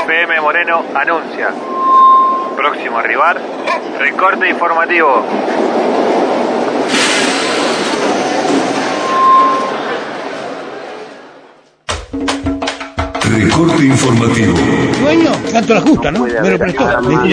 FM Moreno anuncia. Próximo a arribar, recorte informativo. Recorte informativo. Dueño, tanto la justa, ¿no? Me lo prestó.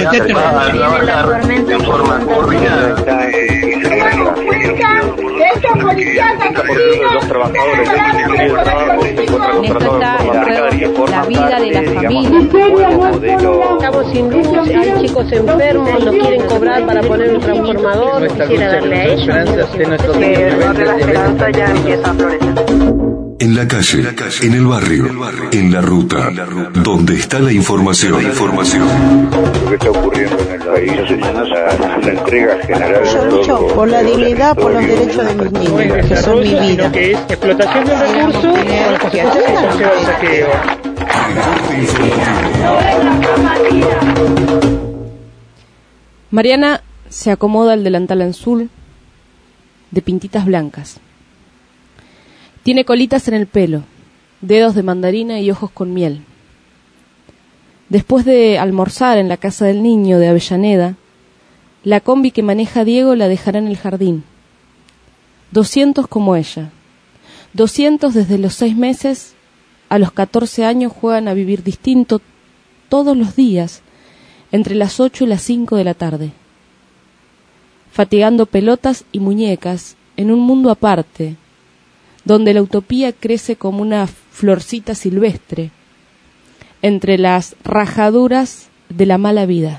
La vida de la familia. Estamos sin luz, hay chicos enfermos, no quieren cobrar para poner un transformador. Quisiera darle a ellos. La esperanza ya empieza a florecer. En la calle, en el barrio, en la ruta, donde está la información. Lo que está ocurriendo en el país es la entrega general. Yo lucho por la dignidad, por los derechos de mis niños, que son mi vida. Que es explotación del recurso con las consecuencias que conlleva el saqueo. Mariana se acomoda el delantal azul de pintitas blancas. Tiene colitas en el pelo, dedos de mandarina y ojos con miel. Después de almorzar en la casa del niño de Avellaneda, la combi que maneja Diego la dejará en el jardín. 200 como ella. 200 desde los 6 meses a los 14 años juegan a vivir distinto todos los días, entre las 8 y las 5 de la tarde. Fatigando pelotas y muñecas en un mundo aparte, donde la utopía crece como una florcita silvestre entre las rajaduras de la mala vida.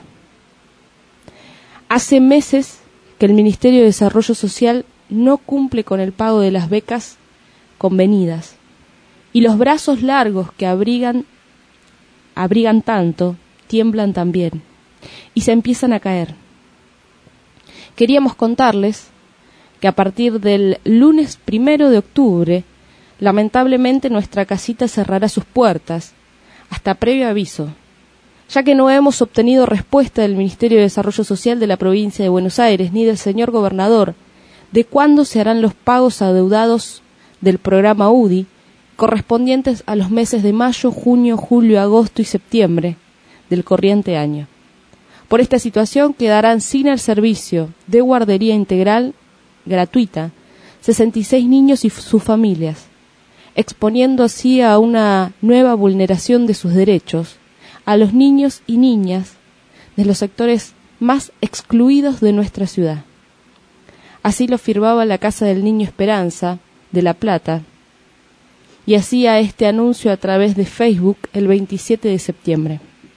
Hace meses que el Ministerio de Desarrollo Social no cumple con el pago de las becas convenidas, y los brazos largos que abrigan tanto, tiemblan también, y se empiezan a caer. Queríamos contarles que a partir del lunes 1 de octubre, lamentablemente nuestra casita cerrará sus puertas, hasta previo aviso, ya que no hemos obtenido respuesta del Ministerio de Desarrollo Social de la provincia de Buenos Aires ni del señor gobernador de cuándo se harán los pagos adeudados del programa UDI correspondientes a los meses de mayo, junio, julio, agosto y septiembre del corriente año. Por esta situación quedarán sin el servicio de guardería integral gratuita 66 niños y sus familias, exponiendo así a una nueva vulneración de sus derechos a los niños y niñas de los sectores más excluidos de nuestra ciudad. Así lo firmaba la Casa del Niño Esperanza de La Plata y hacía este anuncio a través de Facebook el 27 de septiembre.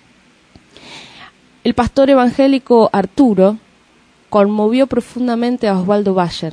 El pastor evangélico Arturo conmovió profundamente a Osvaldo Bayer.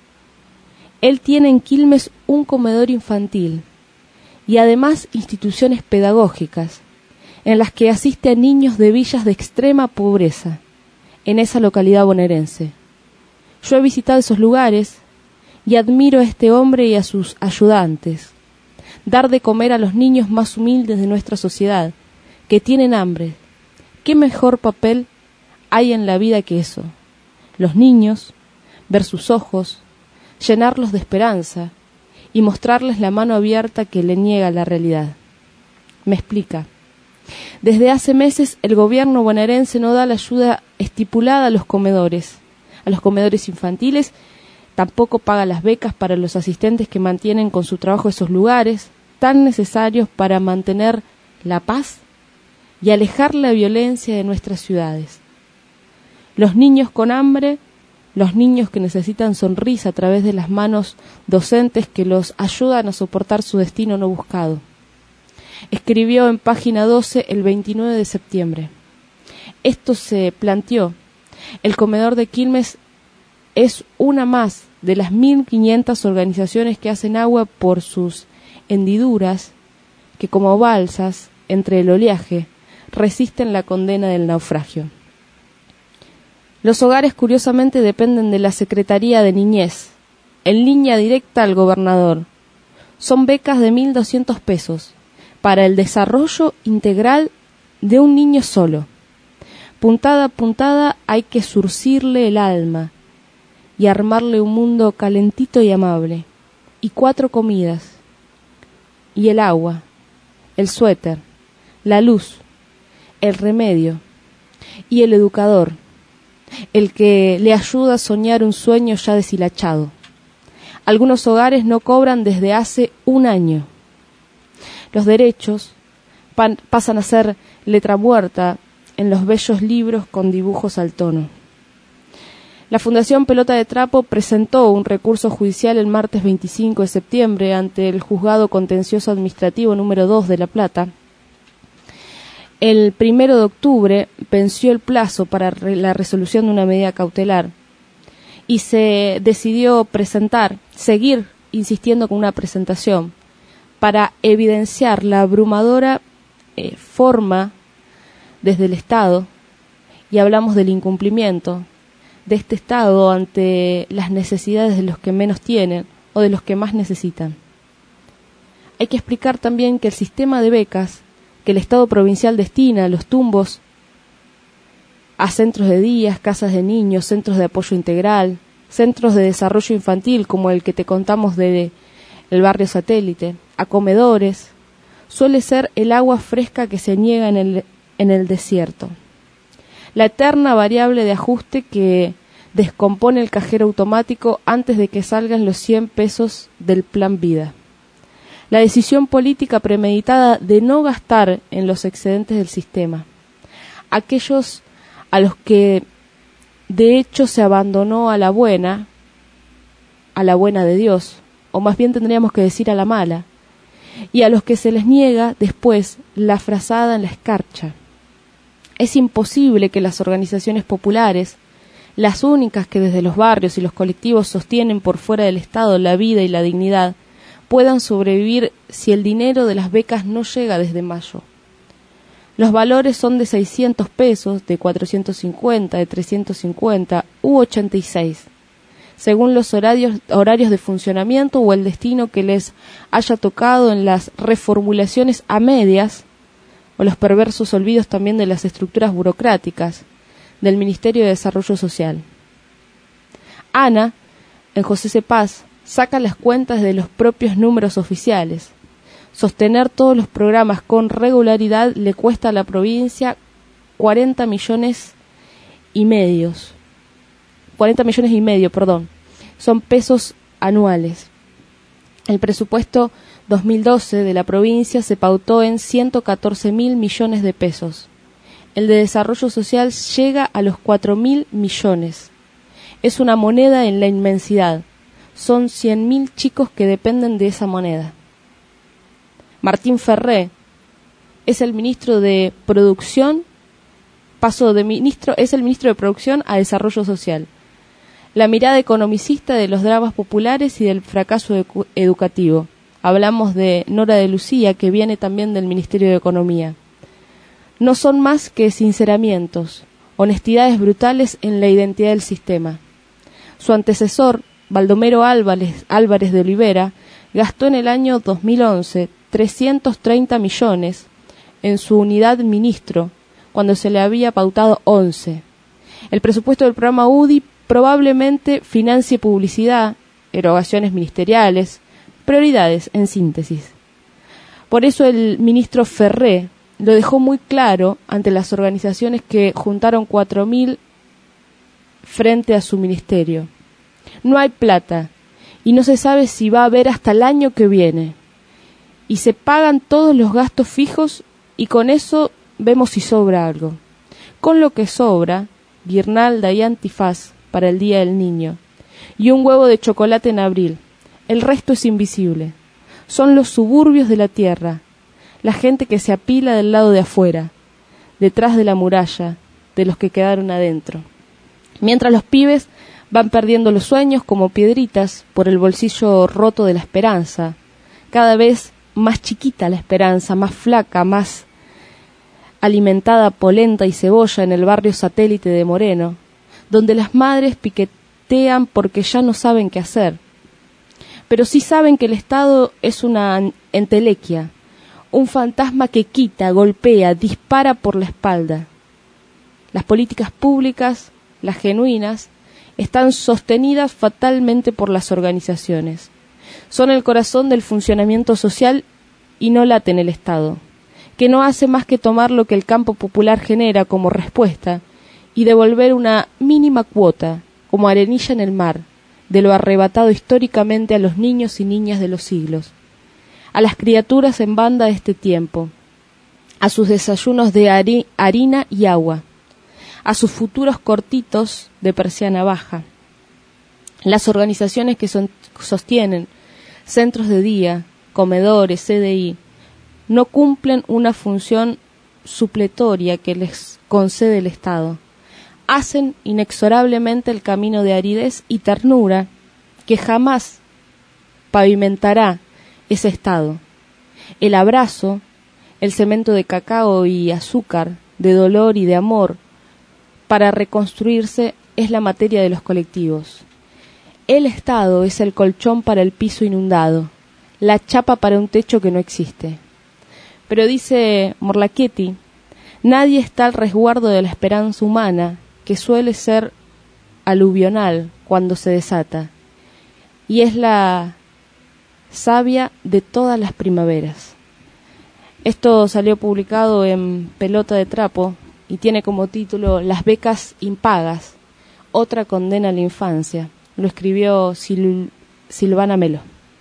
Él tiene en Quilmes un comedor infantil y además instituciones pedagógicas en las que asiste a niños de villas de extrema pobreza en esa localidad bonaerense. Yo he visitado esos lugares y admiro a este hombre y a sus ayudantes. Dar de comer a los niños más humildes de nuestra sociedad, que tienen hambre. ¿Qué mejor papel hay en la vida que eso? Los niños, ver sus ojos, llenarlos de esperanza y mostrarles la mano abierta que le niega la realidad. Me explica. Desde hace meses el gobierno bonaerense no da la ayuda estipulada a los comedores infantiles, tampoco paga las becas para los asistentes que mantienen con su trabajo esos lugares, tan necesarios para mantener la paz y alejar la violencia de nuestras ciudades. Los niños con hambre, los niños que necesitan sonrisa a través de las manos docentes que los ayudan a soportar su destino no buscado. Escribió en página 12 el 29 de septiembre. Esto se planteó. El comedor de Quilmes es una más de las 1.500 organizaciones que hacen agua por sus hendiduras, que como balsas entre el oleaje resisten la condena del naufragio. Los hogares curiosamente dependen de la Secretaría de Niñez, en línea directa al gobernador. Son becas de 1.200 pesos para el desarrollo integral de un niño solo. Puntada a puntada hay que surcirle el alma y armarle un mundo calentito y amable, y 4 comidas, y el agua, el suéter, la luz, el remedio, y el educador, el que le ayuda a soñar un sueño ya deshilachado. Algunos hogares no cobran desde hace 1 año. Los derechos pasan a ser letra muerta en los bellos libros con dibujos al tono. La Fundación Pelota de Trapo presentó un recurso judicial el martes 25 de septiembre ante el Juzgado Contencioso Administrativo número 2 de La Plata. El 1 de octubre venció el plazo para la resolución de una medida cautelar y se decidió seguir insistiendo con una presentación para evidenciar la abrumadora forma desde el Estado, y hablamos del incumplimiento de este Estado ante las necesidades de los que menos tienen o de los que más necesitan. Hay que explicar también que el sistema de becas que el Estado provincial destina a los tumbos a centros de días, casas de niños, centros de apoyo integral, centros de desarrollo infantil como el que te contamos del barrio Satélite, a comedores, suele ser el agua fresca que se niega en el desierto. La eterna variable de ajuste que descompone el cajero automático antes de que salgan los 100 pesos del Plan Vida. La decisión política premeditada de no gastar en los excedentes del sistema. Aquellos a los que de hecho se abandonó a la buena de Dios, o más bien tendríamos que decir a la mala, y a los que se les niega después la frazada en la escarcha. Es imposible que las organizaciones populares, las únicas que desde los barrios y los colectivos sostienen por fuera del Estado la vida y la dignidad, puedan sobrevivir si el dinero de las becas no llega desde mayo. Los valores son de 600 pesos, de 450, de 350 u 86, según los horarios de funcionamiento o el destino que les haya tocado en las reformulaciones a medias o los perversos olvidos también de las estructuras burocráticas del Ministerio de Desarrollo Social. Ana, en José C. Paz, saca las cuentas de los propios números oficiales. Sostener todos los programas con regularidad le cuesta a la provincia 40 millones y medio, son pesos anuales. El presupuesto 2012 de la provincia se pautó en 114.000 millones de pesos. El de desarrollo social llega a los 4.000 millones. Es una moneda en la inmensidad. Son 100.000 chicos que dependen de esa moneda. Martín Ferré es el ministro de Producción, es el ministro de Producción a Desarrollo Social. La mirada economicista de los dramas populares y del fracaso educativo. Hablamos de Nora de Lucía, que viene también del Ministerio de Economía. No son más que sinceramientos, honestidades brutales en la identidad del sistema. Su antecesor, Baldomero Álvarez de Olivera, gastó en el año 2011 330 millones en su unidad ministro, cuando se le había pautado 11. El presupuesto del programa UDI probablemente financie publicidad, erogaciones ministeriales, prioridades en síntesis. Por eso el ministro Ferré lo dejó muy claro ante las organizaciones que juntaron 4.000 frente a su ministerio. No hay plata y no se sabe si va a haber hasta el año que viene. Y se pagan todos los gastos fijos y con eso vemos si sobra algo. Con lo que sobra, guirnalda y antifaz para el Día del Niño y un huevo de chocolate en abril. El resto es invisible. Son los suburbios de la tierra, la gente que se apila del lado de afuera, detrás de la muralla, de los que quedaron adentro. Mientras los pibes van perdiendo los sueños como piedritas por el bolsillo roto de la esperanza, cada vez más chiquita la esperanza, más flaca, más alimentada polenta y cebolla en el barrio Satélite de Moreno, donde las madres piquetean porque ya no saben qué hacer. Pero sí saben que el Estado es una entelequia, un fantasma que quita, golpea, dispara por la espalda. Las políticas públicas, las genuinas, están sostenidas fatalmente por las organizaciones. Son el corazón del funcionamiento social y no laten el Estado, que no hace más que tomar lo que el campo popular genera como respuesta y devolver una mínima cuota, como arenilla en el mar, de lo arrebatado históricamente a los niños y niñas de los siglos, a las criaturas en banda de este tiempo, a sus desayunos de harina y agua, a sus futuros cortitos de persiana baja. Las organizaciones que sostienen centros de día, comedores, CDI, no cumplen una función supletoria que les concede el Estado. Hacen inexorablemente el camino de aridez y ternura que jamás pavimentará ese Estado. El abrazo, el cemento de cacao y azúcar, de dolor y de amor, para reconstruirse es la materia de los colectivos. El Estado es el colchón para el piso inundado, la chapa para un techo que no existe. Pero dice Morlachetti, nadie está al resguardo de la esperanza humana, que suele ser aluvional cuando se desata, y es la savia de todas las primaveras. Esto salió publicado en Pelota de Trapo y tiene como título Las becas impagas, otra condena a la infancia. Lo escribió Silvana Melo.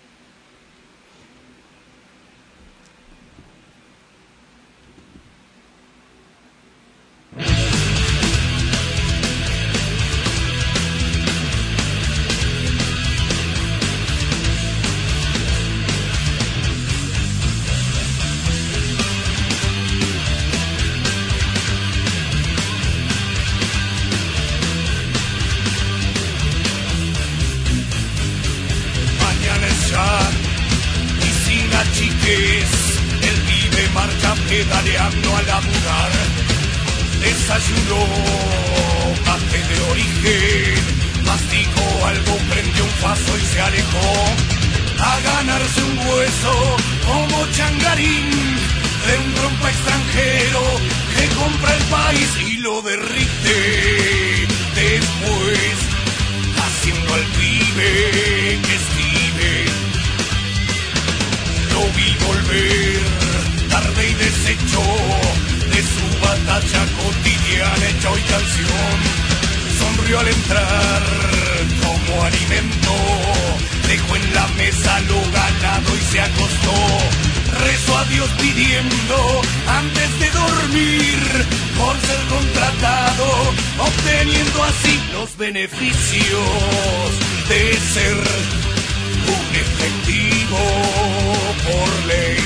El pibe marcha pedaleando a laburar. Desayunó café de origen, masticó algo, prendió un paso y se alejó a ganarse un hueso como changarín de un trompa extranjero que compra el país y lo derrite. Después, haciendo al pibe que estive, lo vi volver tarde y deshecho de su batalla cotidiana, hecha hoy canción. Sonrió al entrar como alimento, dejó en la mesa lo ganado y se acostó. Rezó a Dios pidiendo antes de dormir por ser contratado, obteniendo así los beneficios de ser un efectivo por ley.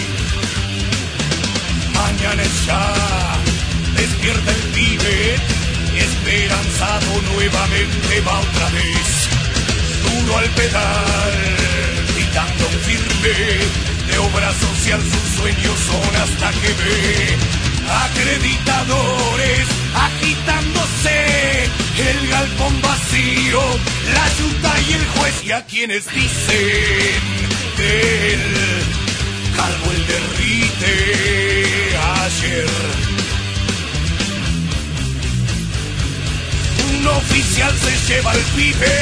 Mañana es ya, despierta el pibe, esperanzado nuevamente va otra vez. Duro al pedal, gritando firme, de obra social sus sueños son hasta que ve acreditadores agitándose, el galpón vacío, la yuta y el juez, y a quienes dicen que él calvo el derrite ayer. Un oficial se lleva al pibe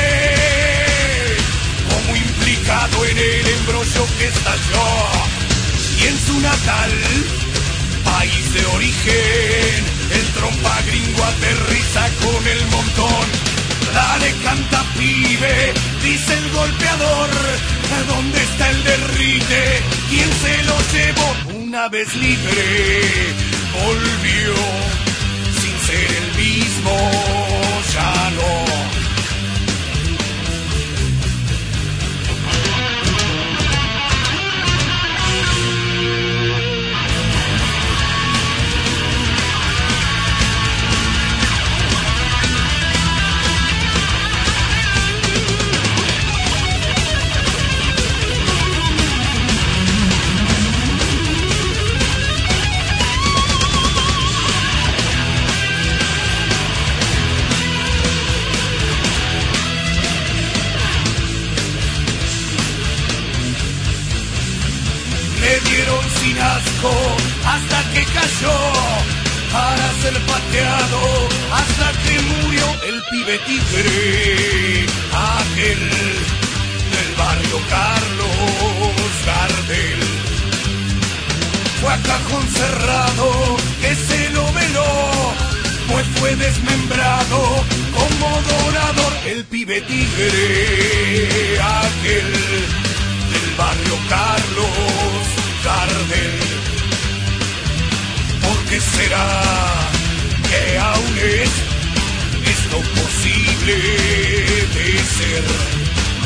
como implicado en el embrollo que estalló, y en su natal país de origen el trompa gringo aterriza con el montón. Dale, canta pibe, dice el golpeador, ¿dónde está el derrite? ¿Quién se lo llevó? Una vez libre volvió sin ser el mismo, ya no. Hasta que cayó para ser pateado, hasta que murió el pibe tigre, aquel del barrio Carlos Gardel. fue a cajón cerrado, que se lo veló, pues fue desmembrado como dorador. El pibe tigre, aquel del barrio Carlos Gardel. ¿Por qué será que aún es esto posible de ser?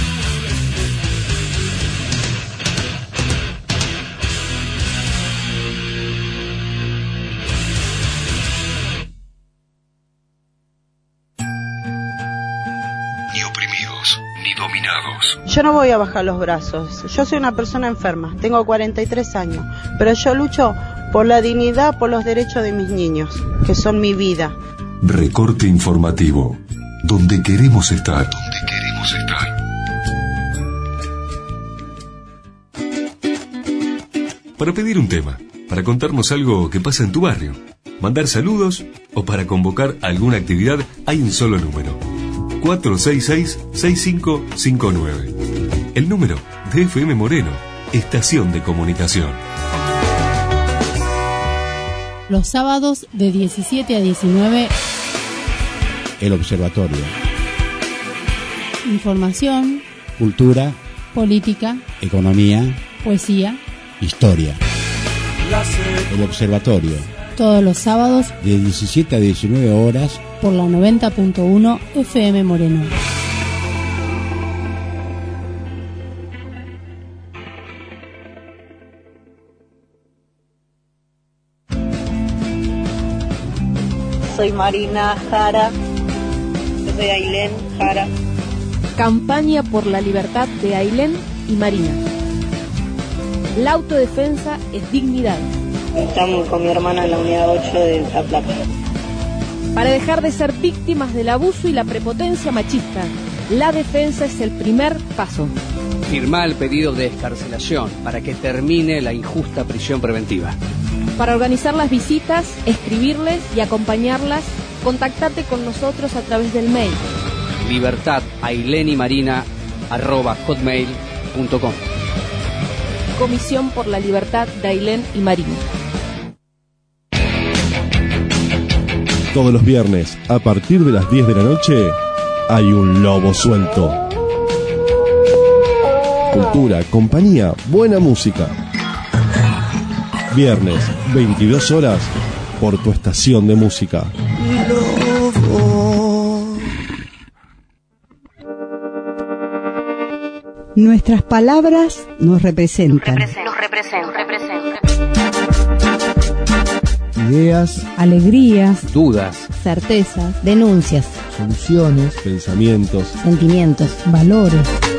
Ni oprimidos, ni dominados. Yo no voy a bajar los brazos. Yo soy una persona enferma, tengo 43 años, pero yo lucho por la dignidad, por los derechos de mis niños, que son mi vida. Recorte informativo, donde queremos estar. Donde queremos estar. Para pedir un tema, para contarnos algo que pasa en tu barrio, mandar saludos o para convocar alguna actividad, hay un solo número: 466-6559. El número de FM Moreno, estación de comunicación. Los sábados de 17 a 19, El Observatorio. Información, Cultura, política, economía, poesía, historia. El Observatorio. Todos los sábados De 17 a 19 horas. Por la 90.1 FM Moreno. Soy Marina Jara. Yo soy Ailén Jara. Campaña por la libertad de Ailén y Marina. La autodefensa es dignidad. Estamos con mi hermana en la unidad 8 de La Plata. Para dejar de ser víctimas del abuso y la prepotencia machista, la defensa es el primer paso. Firmá el pedido de excarcelación para que termine la injusta prisión preventiva. Para organizar las visitas, escribirles y acompañarlas, contactate con nosotros a través del mail libertadailenymarina@hotmail.com. Comisión por la Libertad de Ailén y Marina. Todos los viernes, a partir de las 10 de la noche, hay un lobo suelto. Cultura, compañía, buena música. Viernes, 22 horas, por tu estación de música. Nuestras palabras nos representan. Nos representan. Ideas, alegrías, dudas, certezas, denuncias, soluciones, pensamientos, sentimientos, valores.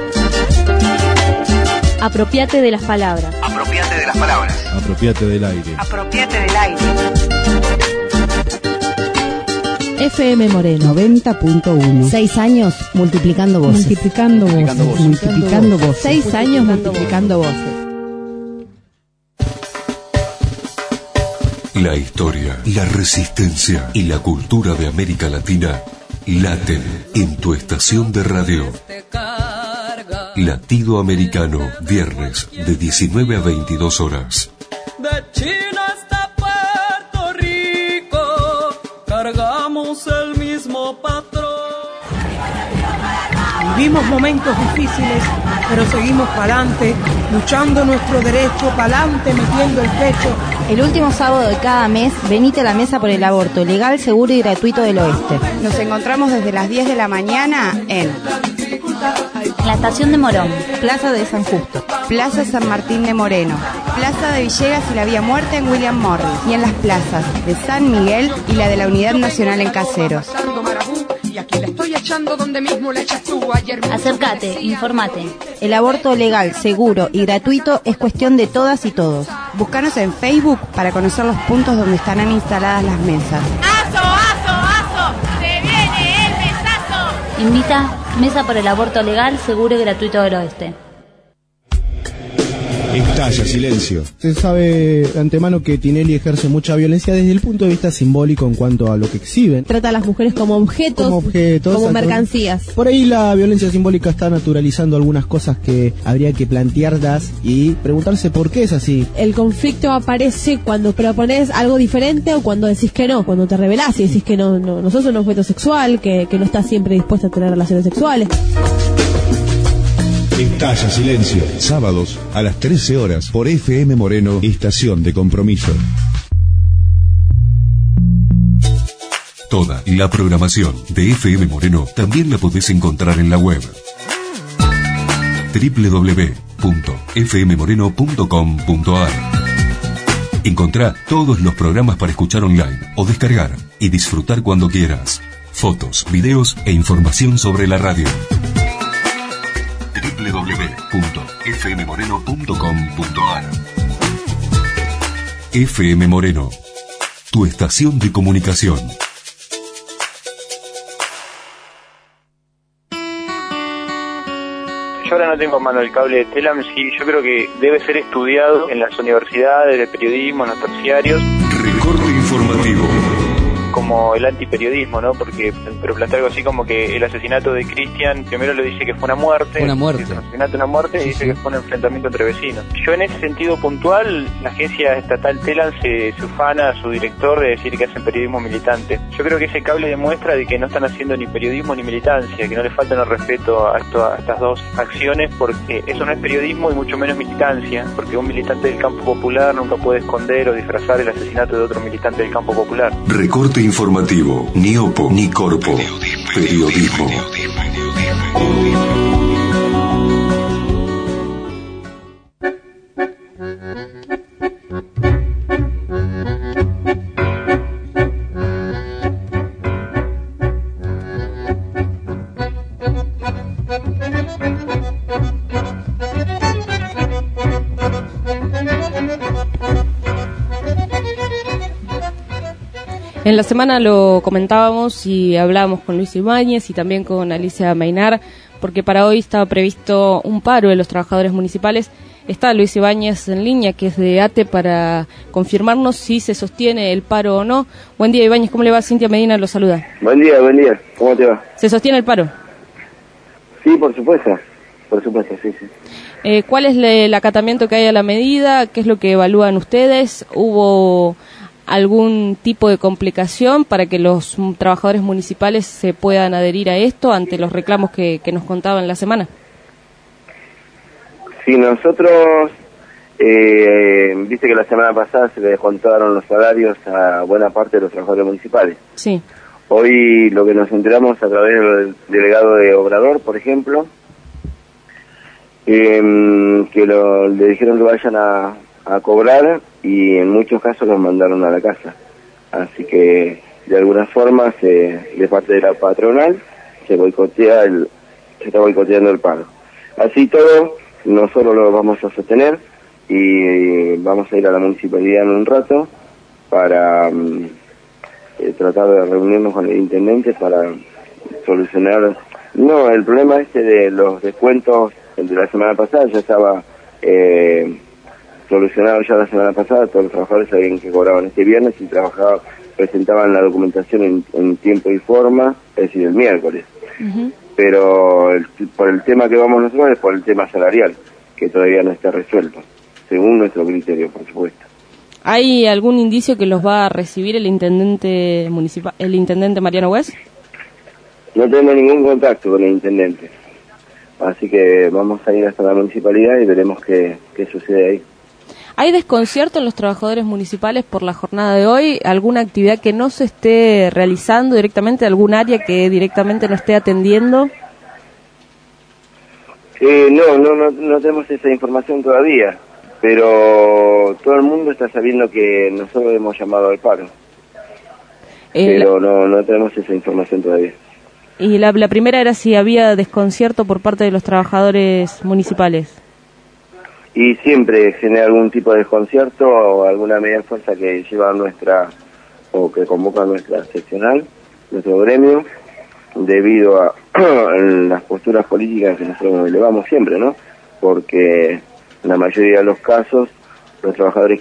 Apropiate de las palabras. Apropiate de las palabras. Apropiate del aire. Apropiate del aire. FM Moreno 90.1. 6 años multiplicando voces. multiplicando voces. Multiplicando voces. 6 años multiplicando voces. La historia, la resistencia y la cultura de América Latina laten en tu estación de radio. Latido Americano, viernes de 19 a 22 horas. De China hasta Puerto Rico, cargamos el mismo patrón. Vivimos momentos difíciles, pero seguimos pa'lante, luchando nuestro derecho, pa'lante, metiendo el pecho. El último sábado de cada mes, venite a la mesa por el aborto legal, seguro y gratuito del oeste. Nos encontramos desde las 10 de la mañana en la estación de Morón, Plaza de San Justo, Plaza San Martín de Moreno, Plaza de Villegas y la Vía Muerta en William Morris, y en las plazas de San Miguel y la de la Unidad Nacional en Caseros. Acércate, informate. El aborto legal, seguro y gratuito es cuestión de todas y todos. Búscanos en Facebook para conocer los puntos donde estarán instaladas las mesas. ¡Aso! ¡Se viene el mesazo! Invita Mesa por el Aborto Legal, Seguro y Gratuito del Oeste. Estalla silencio. Se sabe de antemano que Tinelli ejerce mucha violencia desde el punto de vista simbólico en cuanto a lo que exhiben. Trata a las mujeres como objetos, como mercancías. Por ahí la violencia simbólica está naturalizando algunas cosas que habría que plantearlas y preguntarse por qué es así. El conflicto aparece cuando propones algo diferente o cuando decís que no, cuando te rebelás y decís que no sos un objeto sexual, que no estás siempre dispuesta a tener relaciones sexuales. Estalla silencio. Sábados a las 13 horas por FM Moreno, estación de compromiso. Toda la programación de FM Moreno también la podés encontrar en la web www.fmmoreno.com.ar. Encontrá todos los programas para escuchar online o descargar y disfrutar cuando quieras. Fotos, videos e información sobre la radio. www.fmmoreno.com.ar. FM Moreno, tu estación de comunicación. Yo ahora no tengo a mano el cable de Telam, sí, yo creo que debe ser estudiado en las universidades de periodismo, en los terciarios. Recorte informativo. Como el antiperiodismo, ¿no? Porque, pero plantea algo así como que el asesinato de Cristian, primero le dice que fue una muerte. Una muerte. Un asesinato, una muerte, y dice que fue un enfrentamiento entre vecinos. Yo en ese sentido puntual, la agencia estatal Telam se ufana a su director de decir que hacen periodismo militante. Yo creo que ese cable demuestra de que no están haciendo ni periodismo ni militancia, que no le faltan el respeto a estas dos acciones, porque eso no es periodismo y mucho menos militancia, porque un militante del campo popular nunca puede esconder o disfrazar el asesinato de otro militante del campo popular. Recorte informativo, ni OPO, ni Corpo. Periodismo. En la semana lo comentábamos y hablábamos con Luis Ibáñez y también con Alicia Mainar, porque para hoy estaba previsto un paro de los trabajadores municipales. Está Luis Ibáñez en línea, que es de ATE, para confirmarnos si se sostiene el paro o no. Buen día, Ibáñez, ¿cómo le va? Cintia Medina lo saluda. Buen día, ¿cómo te va? ¿Se sostiene el paro? Sí, por supuesto, sí. ¿Cuál es el acatamiento que hay a la medida? ¿Qué es lo que evalúan ustedes? ¿Hubo algún tipo de complicación para que los trabajadores municipales se puedan adherir a esto ante los reclamos que nos contaban la semana? Sí, nosotros, viste que la semana pasada se le descontaron los salarios a buena parte de los trabajadores municipales. Sí. Hoy lo que nos enteramos a través del delegado de Obrador, por ejemplo, que le dijeron que vayan a cobrar y en muchos casos los mandaron a la casa. Así que de alguna forma de parte de la patronal se está boicoteando el paro. Así todo, nosotros lo vamos a sostener y vamos a ir a la municipalidad en un rato para tratar de reunirnos con el intendente para solucionar. No, el problema de los descuentos de la semana pasada ya estaba solucionado ya la semana pasada. Todos los trabajadores sabían que cobraban este viernes y presentaban la documentación en tiempo y forma, es decir, el miércoles. Uh-huh. Pero por el tema que vamos nosotros es por el tema salarial, que todavía no está resuelto, según nuestro criterio, por supuesto. ¿Hay algún indicio que los va a recibir el intendente municipal, el intendente Mariano West? No tenemos ningún contacto con el intendente, así que vamos a ir hasta la municipalidad y veremos qué sucede ahí. ¿Hay desconcierto en los trabajadores municipales por la jornada de hoy? ¿Alguna actividad que no se esté realizando directamente? ¿Algún área que directamente no esté atendiendo? No tenemos esa información todavía, pero todo el mundo está sabiendo que nosotros hemos llamado al paro. Pero no tenemos esa información todavía. Y la primera era si había desconcierto por parte de los trabajadores municipales. Y siempre genera algún tipo de desconcierto o alguna medida de fuerza que lleva o que convoca nuestra seccional, nuestro gremio, debido a las posturas políticas que nosotros elevamos siempre, ¿no? Porque En la mayoría de los casos, los trabajadores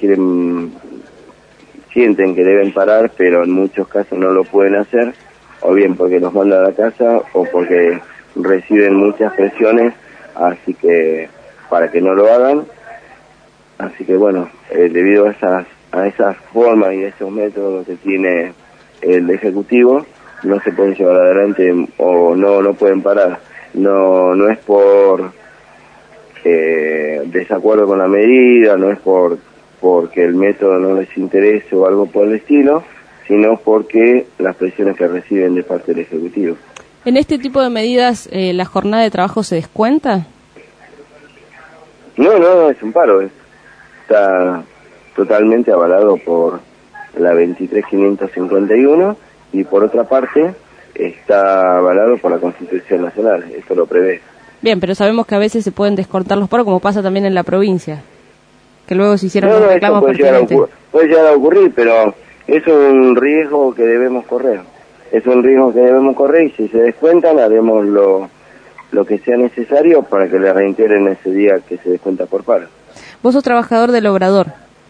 sienten que deben parar, pero en muchos casos no lo pueden hacer, o bien porque los mandan a la casa o porque reciben muchas presiones, así que para que no lo hagan. Así que bueno, debido a esas formas y a esos métodos que tiene el Ejecutivo, no se pueden llevar adelante o no pueden parar. No es por desacuerdo con la medida, no es porque el método no les interese o algo por el estilo, sino porque las presiones que reciben de parte del Ejecutivo. ¿En este tipo de medidas la jornada de trabajo se descuenta? No, es un paro. Está totalmente avalado por la 23.551 y por otra parte está avalado por la Constitución Nacional. Esto lo prevé. Bien, pero sabemos que a veces se pueden descontar los paros, como pasa también en la provincia, que luego se hicieron los reclamos pertinentes. Puede llegar a ocurrir, pero es un riesgo que debemos correr. Es un riesgo que debemos correr y si se descuentan haremos lo que sea necesario para que le reintegren ese día que se descuenta por paro. ¿Vos sos trabajador del Obrador?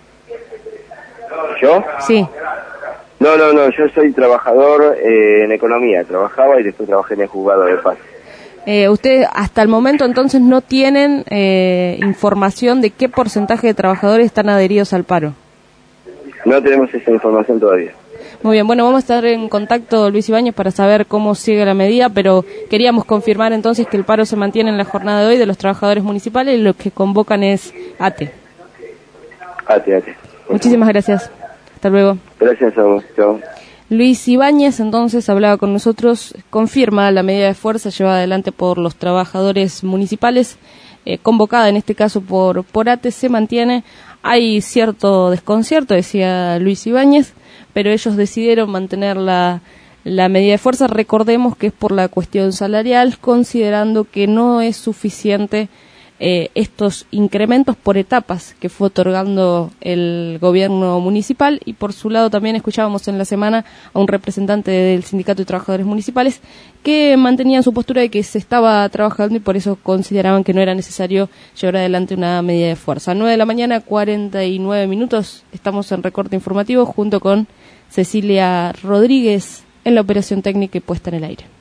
¿Yo? Sí. No, yo soy trabajador en economía. Trabajaba y después trabajé en el juzgado de paz. Usted hasta el momento entonces no tienen información de qué porcentaje de trabajadores están adheridos al paro. No tenemos esa información todavía. Muy bien, bueno, vamos a estar en contacto, Luis Ibáñez, para saber cómo sigue la medida, pero queríamos confirmar entonces que el paro se mantiene en la jornada de hoy de los trabajadores municipales y lo que convocan es ATE. ATE. Muchísimas gracias. Hasta luego. Gracias a vos. Chao. Luis Ibáñez entonces hablaba con nosotros, confirma la medida de fuerza llevada adelante por los trabajadores municipales, convocada en este caso por ATE, se mantiene. Hay cierto desconcierto, decía Luis Ibáñez, pero ellos decidieron mantener la medida de fuerza. Recordemos que es por la cuestión salarial, considerando que no es suficiente estos incrementos por etapas que fue otorgando el gobierno municipal, y por su lado también escuchábamos en la semana a un representante del Sindicato de Trabajadores Municipales que mantenían su postura de que se estaba trabajando y por eso consideraban que no era necesario llevar adelante una medida de fuerza. 9 de la mañana, 49 minutos, estamos en Recorte Informativo junto con Cecilia Rodríguez en la operación técnica y puesta en el aire.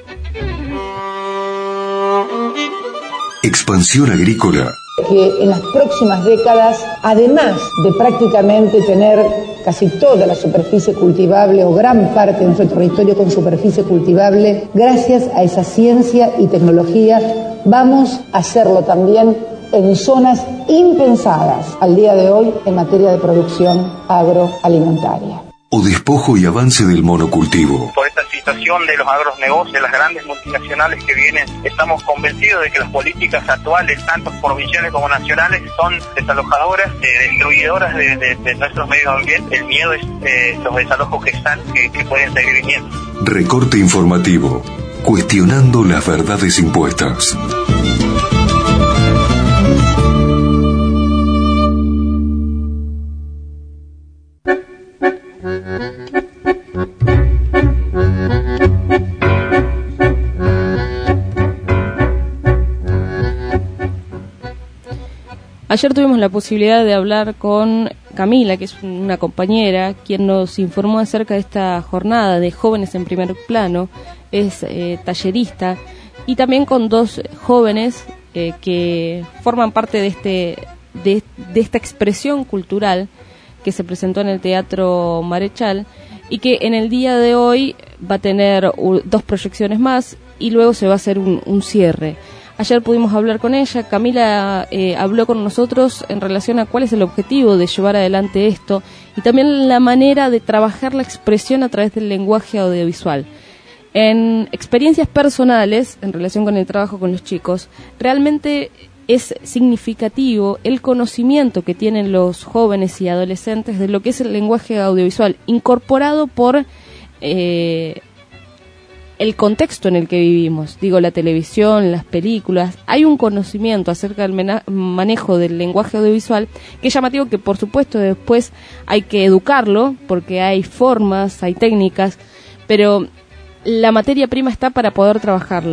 Expansión agrícola. Que en las próximas décadas, además de prácticamente tener casi toda la superficie cultivable o gran parte de nuestro territorio con superficie cultivable, gracias a esa ciencia y tecnología, vamos a hacerlo también en zonas impensadas al día de hoy en materia de producción agroalimentaria. O despojo y avance del monocultivo. Por esta situación de los agronegocios, de las grandes multinacionales que vienen, estamos convencidos de que las políticas actuales, tanto provinciales como nacionales, son desalojadoras, destruidoras de nuestros medios ambientes. El miedo es los desalojos que pueden seguir viniendo. Recorte informativo, cuestionando las verdades impuestas. Ayer tuvimos la posibilidad de hablar con Camila, que es una compañera, quien nos informó acerca de esta jornada de jóvenes en primer plano, es tallerista, y también con dos jóvenes que forman parte de esta expresión cultural que se presentó en el Teatro Marechal y que en el día de hoy va a tener dos proyecciones más y luego se va a hacer un cierre. Ayer pudimos hablar con ella. Camila habló con nosotros en relación a cuál es el objetivo de llevar adelante esto y también la manera de trabajar la expresión a través del lenguaje audiovisual. En experiencias personales, en relación con el trabajo con los chicos, realmente es significativo el conocimiento que tienen los jóvenes y adolescentes de lo que es el lenguaje audiovisual, incorporado por el contexto en el que vivimos, digo, la televisión, las películas. Hay un conocimiento acerca del manejo del lenguaje audiovisual que es llamativo, que por supuesto después hay que educarlo porque hay formas, hay técnicas, pero la materia prima está para poder trabajarla.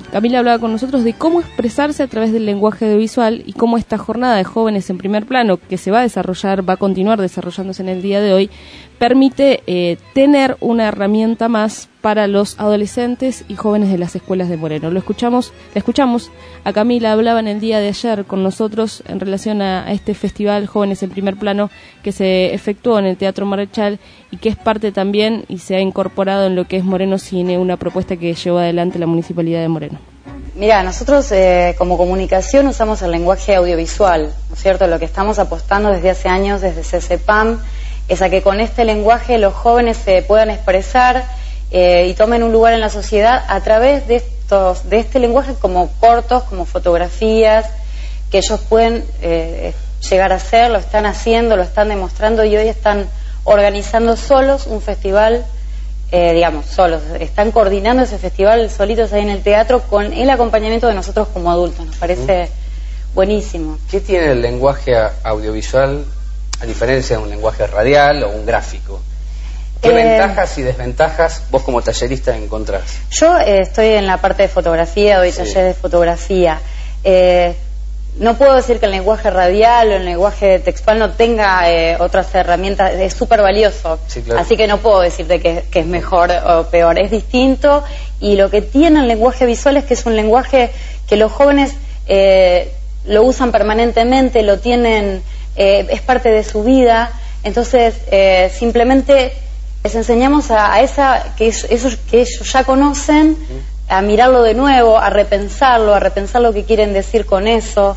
Camila hablaba con nosotros de cómo expresarse a través del lenguaje audiovisual y cómo esta jornada de jóvenes en primer plano, que se va a desarrollar, va a continuar desarrollándose en el día de hoy, permite tener una herramienta más para los adolescentes y jóvenes de las escuelas de Moreno. La escuchamos a Camila, hablaba en el día de ayer con nosotros en relación a este festival Jóvenes en Primer Plano que se efectuó en el Teatro Marechal y que es parte también y se ha incorporado en lo que es Moreno Cine, una propuesta que llevó adelante la Municipalidad de Moreno. Mira, nosotros como comunicación usamos el lenguaje audiovisual, ¿no es cierto? Lo que estamos apostando desde hace años, desde CCPAM, es a que con este lenguaje los jóvenes se puedan expresar y tomen un lugar en la sociedad a través de este lenguaje, como cortos, como fotografías, que ellos pueden llegar a hacer, lo están haciendo, lo están demostrando y hoy están organizando solos un festival, solos, están coordinando ese festival solitos ahí en el teatro con el acompañamiento de nosotros como adultos, nos parece buenísimo. ¿Qué tiene el lenguaje audiovisual a diferencia de un lenguaje radial o un gráfico? ¿Qué ventajas y desventajas vos como tallerista encontrás? Yo estoy en la parte de fotografía, doy talleres de fotografía. No puedo decir que el lenguaje radial o el lenguaje textual no tenga otras herramientas, es súper valioso. Sí, claro. Así que no puedo decirte que es mejor o peor, es distinto. Y lo que tiene el lenguaje visual es que es un lenguaje que los jóvenes lo usan permanentemente, lo tienen, es parte de su vida. Entonces, simplemente les enseñamos a eso que ellos ya conocen, a mirarlo de nuevo, a repensar lo que quieren decir con eso.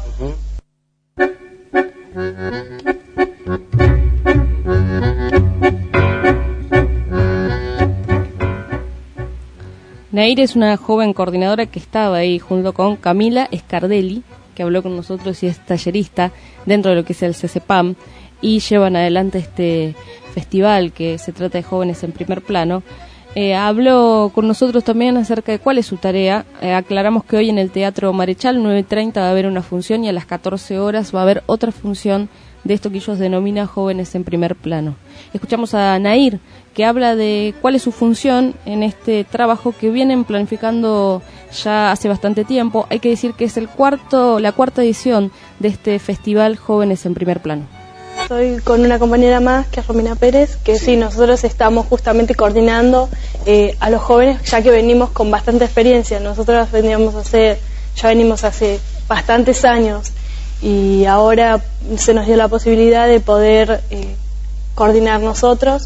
Nair es una joven coordinadora que estaba ahí junto con Camila Scardelli, que habló con nosotros y es tallerista dentro de lo que es el CCPAM, y llevan adelante este festival que se trata de Jóvenes en Primer Plano. Habló con nosotros también acerca de cuál es su tarea. Aclaramos que hoy en el Teatro Marechal 9:30 va a haber una función y a las 14 horas va a haber otra función de esto que ellos denominan Jóvenes en Primer Plano. Escuchamos a Nair, que habla de cuál es su función en este trabajo que vienen planificando ya hace bastante tiempo. Hay que decir que es la cuarta edición de este festival Jóvenes en Primer Plano. Estoy con una compañera más, que es Romina Pérez, que sí, nosotros estamos justamente coordinando a los jóvenes, ya que venimos con bastante experiencia. Nosotros ya venimos hace bastantes años y ahora se nos dio la posibilidad de poder coordinar nosotros.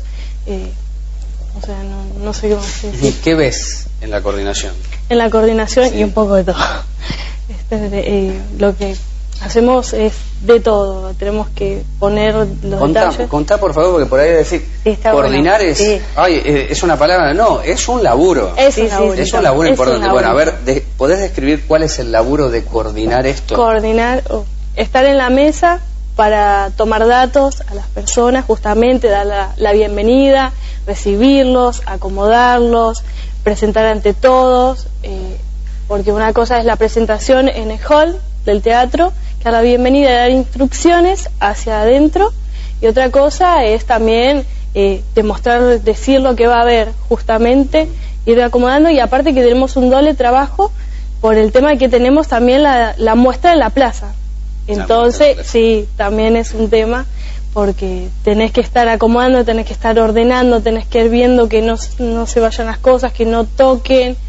No sé qué más decir. ¿Y qué ves en la coordinación? En la coordinación y un poco de todo. Lo que hacemos es de todo, tenemos que poner los detalles. Contá por favor, porque por ahí decir, coordinar bueno. Es una palabra, no, es un laburo. Es un laburo importante. Bueno, a ver, ¿podés describir cuál es el laburo de coordinar esto? Coordinar, estar en la mesa para tomar datos a las personas, justamente dar la bienvenida, recibirlos, acomodarlos, presentar ante todos, porque una cosa es la presentación en el hall del teatro, que dar la bienvenida y dar instrucciones hacia adentro, y otra cosa es también demostrar, decir lo que va a haber, justamente ir acomodando, y aparte que tenemos un doble trabajo por el tema de que tenemos también la muestra en la plaza. Entonces, sí, también es un tema, porque tenés que estar acomodando, tenés que estar ordenando, tenés que ir viendo que no se vayan las cosas, que no toquen.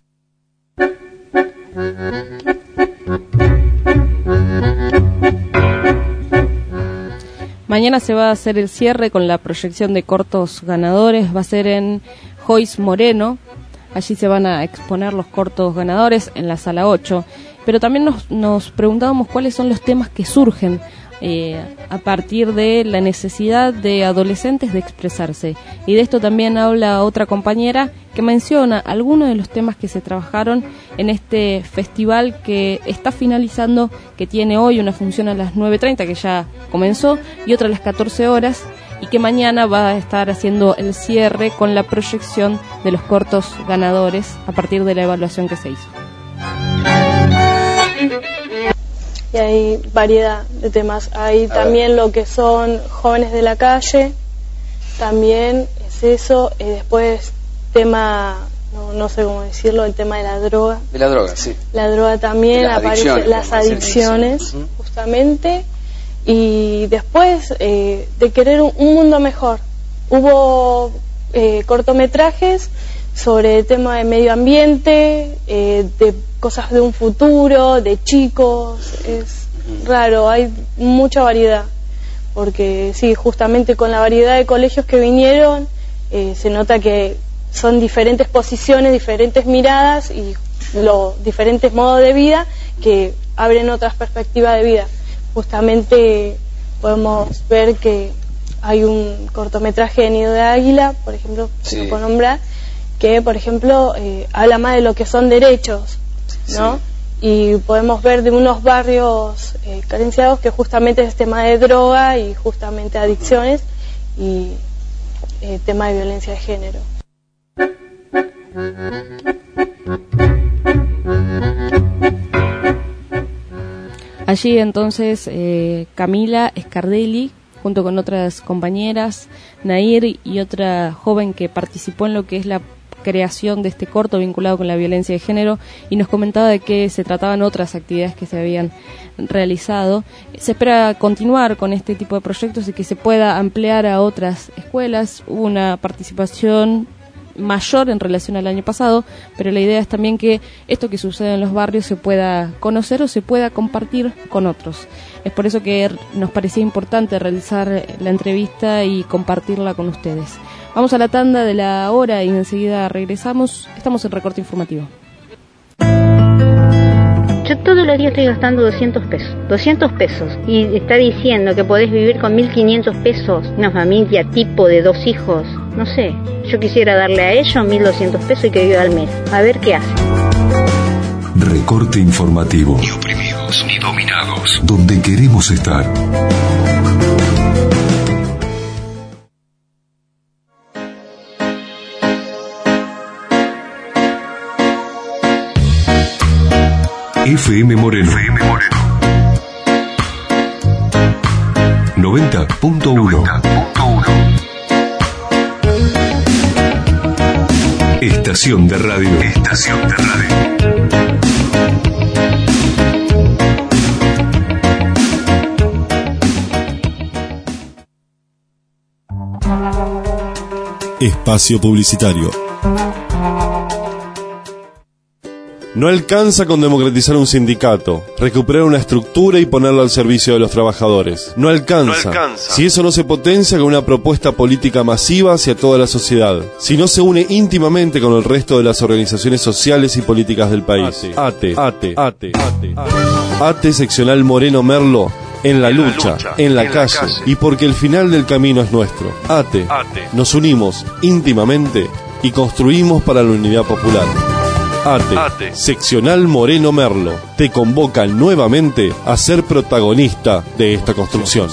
Mañana se va a hacer el cierre con la proyección de cortos ganadores, va a ser en Joyce Moreno, allí se van a exponer los cortos ganadores en la sala 8, pero también nos preguntábamos cuáles son los temas que surgen a partir de la necesidad de adolescentes de expresarse, y de esto también habla otra compañera que menciona algunos de los temas que se trabajaron en este festival que está finalizando, que tiene hoy una función a las 9:30 que ya comenzó y otra a las 14 horas, y que mañana va a estar haciendo el cierre con la proyección de los cortos ganadores a partir de la evaluación que se hizo. Y hay variedad de temas. Hay también lo que son jóvenes de la calle, también es eso. Después tema no sé cómo decirlo, el tema de la droga. De la droga, sí. La droga también, aparecen las adicciones, justamente, y después de querer un mundo mejor. Hubo cortometrajes sobre el tema de medio ambiente, de cosas de un futuro, de chicos, es raro, hay mucha variedad, porque sí, justamente con la variedad de colegios que vinieron, se nota que son diferentes posiciones, diferentes miradas y los diferentes modos de vida que abren otras perspectivas de vida. Justamente podemos ver que hay un cortometraje de Nido de Águila, por ejemplo, que no puedo nombrar, que por ejemplo habla más de lo que son derechos, ¿no? Y podemos ver de unos barrios carenciados que justamente es tema de droga y justamente adicciones y tema de violencia de género. Allí entonces Camila Scardelli, junto con otras compañeras, Nair y otra joven que participó en lo que es la creación de este corto vinculado con la violencia de género, y nos comentaba de que se trataban otras actividades que se habían realizado. Se espera continuar con este tipo de proyectos y que se pueda ampliar a otras escuelas. Hubo una participación mayor en relación al año pasado, pero la idea es también que esto que sucede en los barrios se pueda conocer o se pueda compartir con otros. Es por eso que nos parecía importante realizar la entrevista y compartirla con ustedes. Vamos a la tanda de la hora y enseguida regresamos. Estamos en Recorte Informativo. Yo todos los días estoy gastando 200 pesos. 200 pesos. Y está diciendo que podés vivir con 1.500 pesos. Una familia tipo de 2 hijos. No sé. Yo quisiera darle a ellos 1.200 pesos y que viva al mes. A ver qué hace. Recorte Informativo. Ni oprimidos ni dominados. Donde queremos estar. FM Moreno. 90.1. Estación de radio. Espacio publicitario. No alcanza con democratizar un sindicato, recuperar una estructura y ponerla al servicio de los trabajadores. No alcanza. Si eso no se potencia con una propuesta política masiva hacia toda la sociedad. Si no se une íntimamente con el resto de las organizaciones sociales y políticas del país. ATE seccional Moreno Merlo. En la lucha, en la calle, y porque el final del camino es nuestro. ATE. Nos unimos íntimamente y construimos para la unidad popular. ATE, seccional Moreno Merlo, te convoca nuevamente a ser protagonista de esta construcción.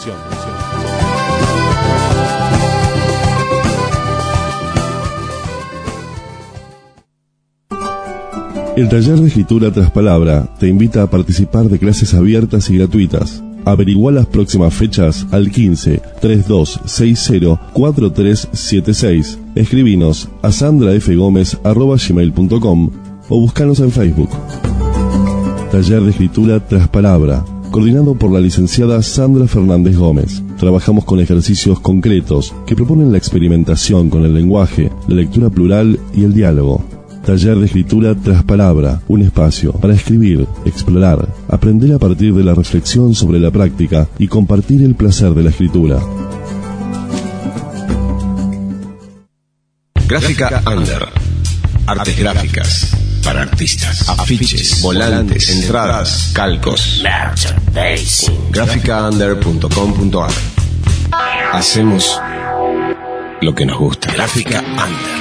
El taller de escritura tras palabra te invita a participar de clases abiertas y gratuitas. Averigua las próximas fechas al 15 3260 4376. Escribinos a sandrafgomez@gmail.com o búscanos en Facebook. Taller de escritura tras palabra, coordinado por la licenciada Sandra Fernández Gómez. Trabajamos con ejercicios concretos que proponen la experimentación con el lenguaje, la lectura plural y el diálogo. Taller de escritura tras palabra, un espacio para escribir, explorar, aprender a partir de la reflexión sobre la práctica y compartir el placer de la escritura. Gráfica Under. Artes gráficas para artistas. Afiches, volantes, entradas, calcos. Gráficaunder.com.ar. Hacemos lo que nos gusta. Gráfica Under.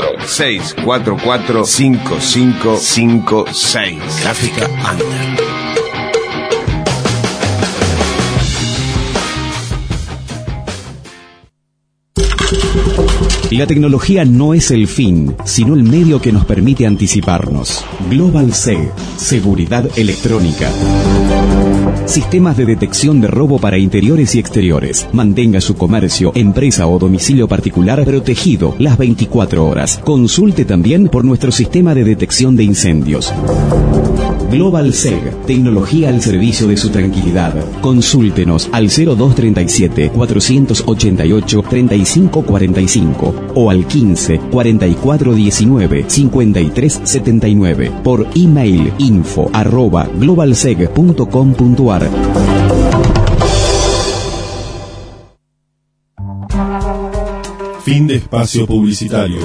46445556. Gráfica Under. La tecnología no es el fin, sino el medio que nos permite anticiparnos. Global SEG, seguridad electrónica. Sistemas de detección de robo para interiores y exteriores. Mantenga su comercio, empresa o domicilio particular protegido las 24 horas. Consulte también por nuestro sistema de detección de incendios. Global SEG, tecnología al servicio de su tranquilidad. Consúltenos al 0237 488 3545 o al 15 44 19 53 79 por email info@globalseg.com.ar. Fin de espacio publicitario.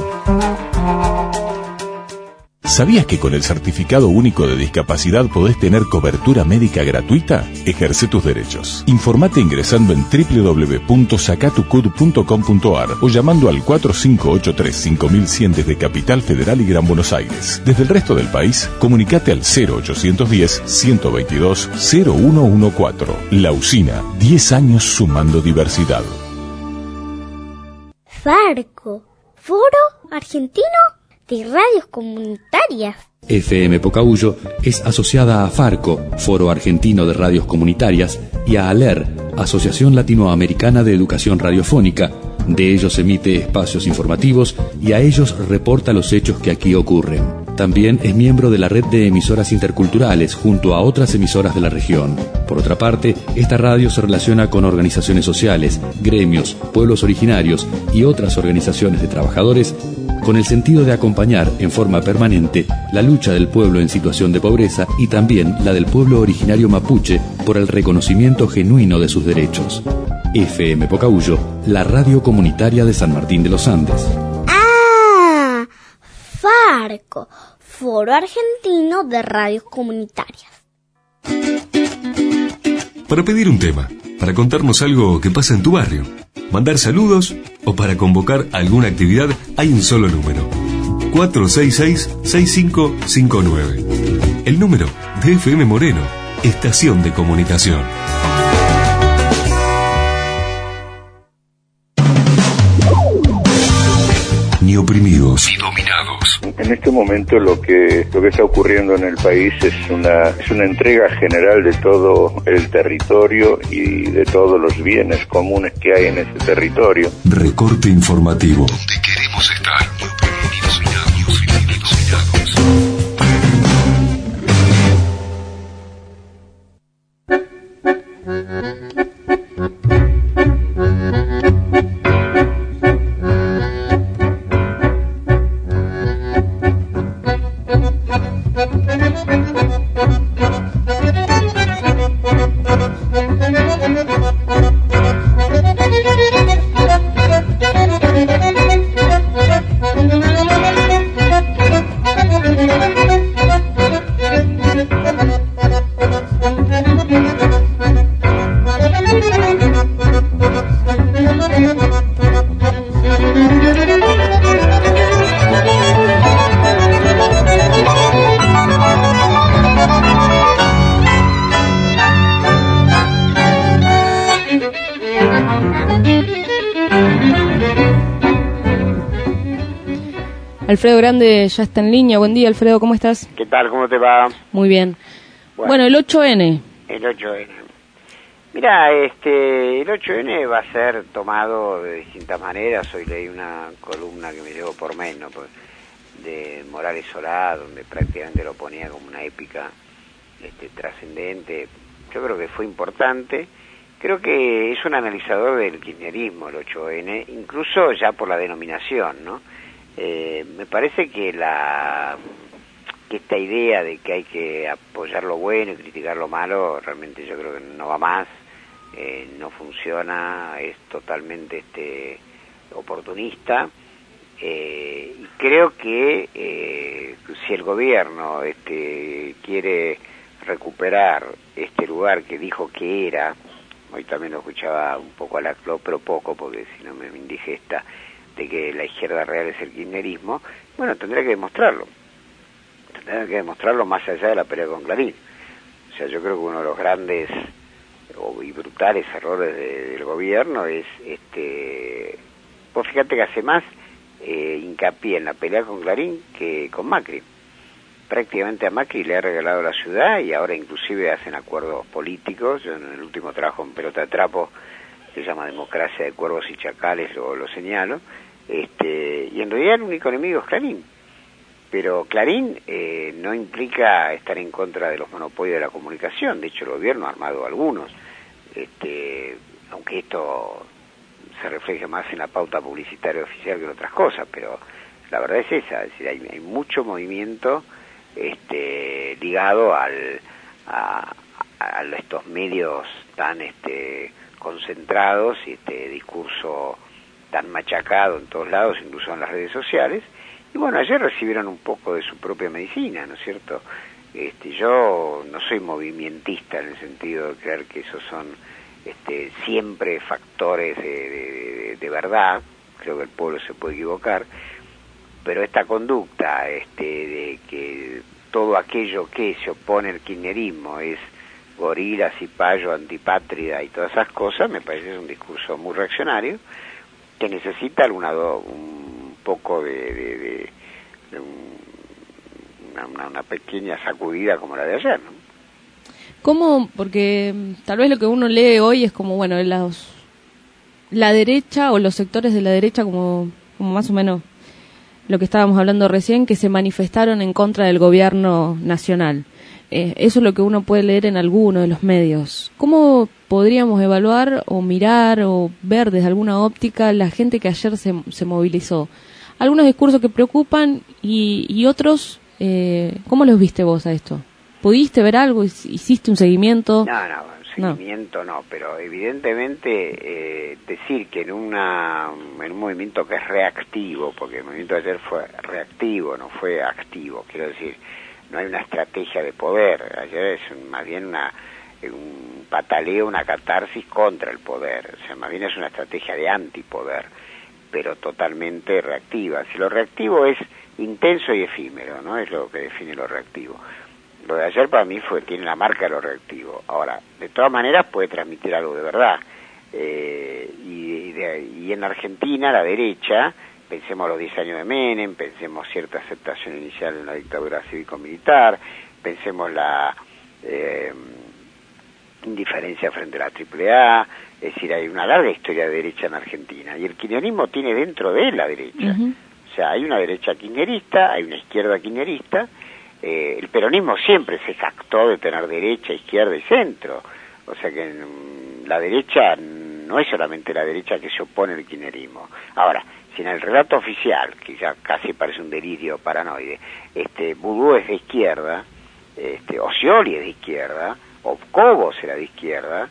¿Sabías que con el Certificado Único de Discapacidad podés tener cobertura médica gratuita? Ejerce tus derechos. Informate ingresando en www.sacatucud.com.ar o llamando al 4583-5100 desde Capital Federal y Gran Buenos Aires. Desde el resto del país, comunicate al 0810-122-0114. La Usina, 10 años sumando diversidad. Farco, Foro Argentino de Radios Comunitarias. FM Pocahuyo es asociada a Farco, Foro Argentino de Radios Comunitarias, y a ALER, Asociación Latinoamericana de Educación Radiofónica. De ellos emite espacios informativos y a ellos reporta los hechos que aquí ocurren. También es miembro de la red de emisoras interculturales junto a otras emisoras de la región. Por otra parte, esta radio se relaciona con organizaciones sociales, gremios, pueblos originarios y otras organizaciones de trabajadores con el sentido de acompañar en forma permanente la lucha del pueblo en situación de pobreza y también la del pueblo originario mapuche por el reconocimiento genuino de sus derechos. FM Pocahuyo, la radio comunitaria de San Martín de los Andes. ¡Ah! Farco, Foro Argentino de Radios Comunitarias. Para pedir un tema, para contarnos algo que pasa en tu barrio, mandar saludos o para convocar alguna actividad, hay un solo número: 466-6559. El número de FM Moreno, Estación de Comunicación. Ni oprimidos ni dominados. En este momento lo que está ocurriendo en el país es una entrega general de todo el territorio y de todos los bienes comunes que hay en ese territorio. Recorte informativo. Donde queremos estar. Alfredo Grande ya está en línea. Buen día, Alfredo, ¿cómo estás? ¿Qué tal? ¿Cómo te va? Muy bien. Bueno, el 8N. El 8N. Mira, el 8N va a ser tomado de distintas maneras. Hoy leí una columna que me llegó por mail, ¿no? De Morales Solá, donde prácticamente lo ponía como una épica trascendente. Yo creo que fue importante. Creo que es un analizador del kirchnerismo, el 8N, incluso ya por la denominación, ¿no? Me parece que esta idea de que hay que apoyar lo bueno y criticar lo malo, realmente yo creo que no va más, no funciona, es totalmente oportunista, y creo que si el gobierno quiere recuperar este lugar que dijo que era, hoy también lo escuchaba un poco a la CLO, pero poco, porque si no me indigesta, de que la izquierda real es el kirchnerismo, bueno, tendrá que demostrarlo más allá de la pelea con Clarín. O sea, yo creo que uno de los grandes y brutales errores del gobierno es, pues fíjate que hace más hincapié en la pelea con Clarín que con Macri. Prácticamente a Macri le ha regalado la ciudad y ahora inclusive hacen acuerdos políticos. Yo en el último trabajo en Pelota de Trapo, se llama Democracia de Cuervos y Chacales, lo señalo, y en realidad el único enemigo es Clarín. Pero Clarín no implica estar en contra de los monopolios de la comunicación. De hecho, el gobierno ha armado algunos, aunque esto se refleja más en la pauta publicitaria oficial que en otras cosas, pero la verdad es esa, es decir, hay mucho movimiento ligado a estos medios tan concentrados y este discurso tan machacado en todos lados, incluso en las redes sociales. Y bueno, ayer recibieron un poco de su propia medicina, ¿no es cierto? Yo no soy movimentista en el sentido de creer que esos son siempre factores de verdad. Creo que el pueblo se puede equivocar, pero esta conducta de que todo aquello que se opone al kirchnerismo es gorila, cipayo, antipátrida y todas esas cosas, me parece que es un discurso muy reaccionario que necesita un poco de una pequeña sacudida como la de ayer, ¿no? ¿Cómo? Porque tal vez lo que uno lee hoy es como, bueno, la derecha o los sectores de la derecha como más o menos lo que estábamos hablando recién, que se manifestaron en contra del gobierno nacional. Eso es lo que uno puede leer en alguno de los medios. ¿Cómo podríamos evaluar o mirar o ver desde alguna óptica la gente que ayer se movilizó? Algunos discursos que preocupan y otros, ¿cómo los viste vos a esto? ¿Pudiste ver algo? ¿Hiciste un seguimiento? No, pero evidentemente decir que en un movimiento que es reactivo, porque el movimiento de ayer fue reactivo, no fue activo, quiero decir, no hay una estrategia de poder. Ayer es más bien un pataleo, una catarsis contra el poder, o sea, más bien es una estrategia de antipoder, pero totalmente reactiva. Si lo reactivo es intenso y efímero, ¿no? Es lo que define lo reactivo. Lo de ayer para mí tiene la marca de lo reactivo. Ahora, de todas maneras puede transmitir algo de verdad. Y en Argentina, la derecha, pensemos los 10 años de Menem, pensemos cierta aceptación inicial en la dictadura cívico-militar, pensemos la indiferencia frente a la AAA, es decir, hay una larga historia de derecha en Argentina, y el kirchnerismo tiene dentro de él la derecha. O sea, hay una derecha kirchnerista, hay una izquierda kirchnerista. El peronismo siempre se jactó de tener derecha, izquierda y centro, o sea que la derecha no es solamente la derecha que se opone al kirchnerismo. Ahora, si en el relato oficial, que ya casi parece un delirio paranoide, Boudou es de izquierda, o Scioli es de izquierda, o Cobos era de izquierda,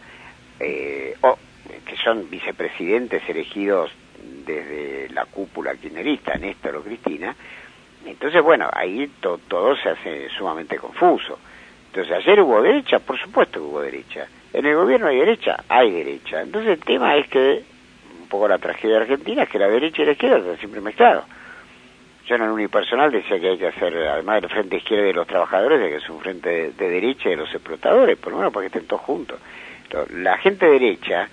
o que son vicepresidentes elegidos desde la cúpula kirchnerista, Néstor o Cristina. Entonces, bueno, ahí todo se hace sumamente confuso. Entonces, ayer hubo derecha, por supuesto que hubo derecha. En el gobierno hay derecha, hay derecha. Entonces, el tema es que, un poco la tragedia argentina, es que la derecha y la izquierda están siempre mezclados. Yo en el unipersonal decía que hay que hacer, además del frente izquierda de los trabajadores, de que es un frente de derecha de los explotadores, por lo menos para que estén todos juntos. Entonces, la gente derecha,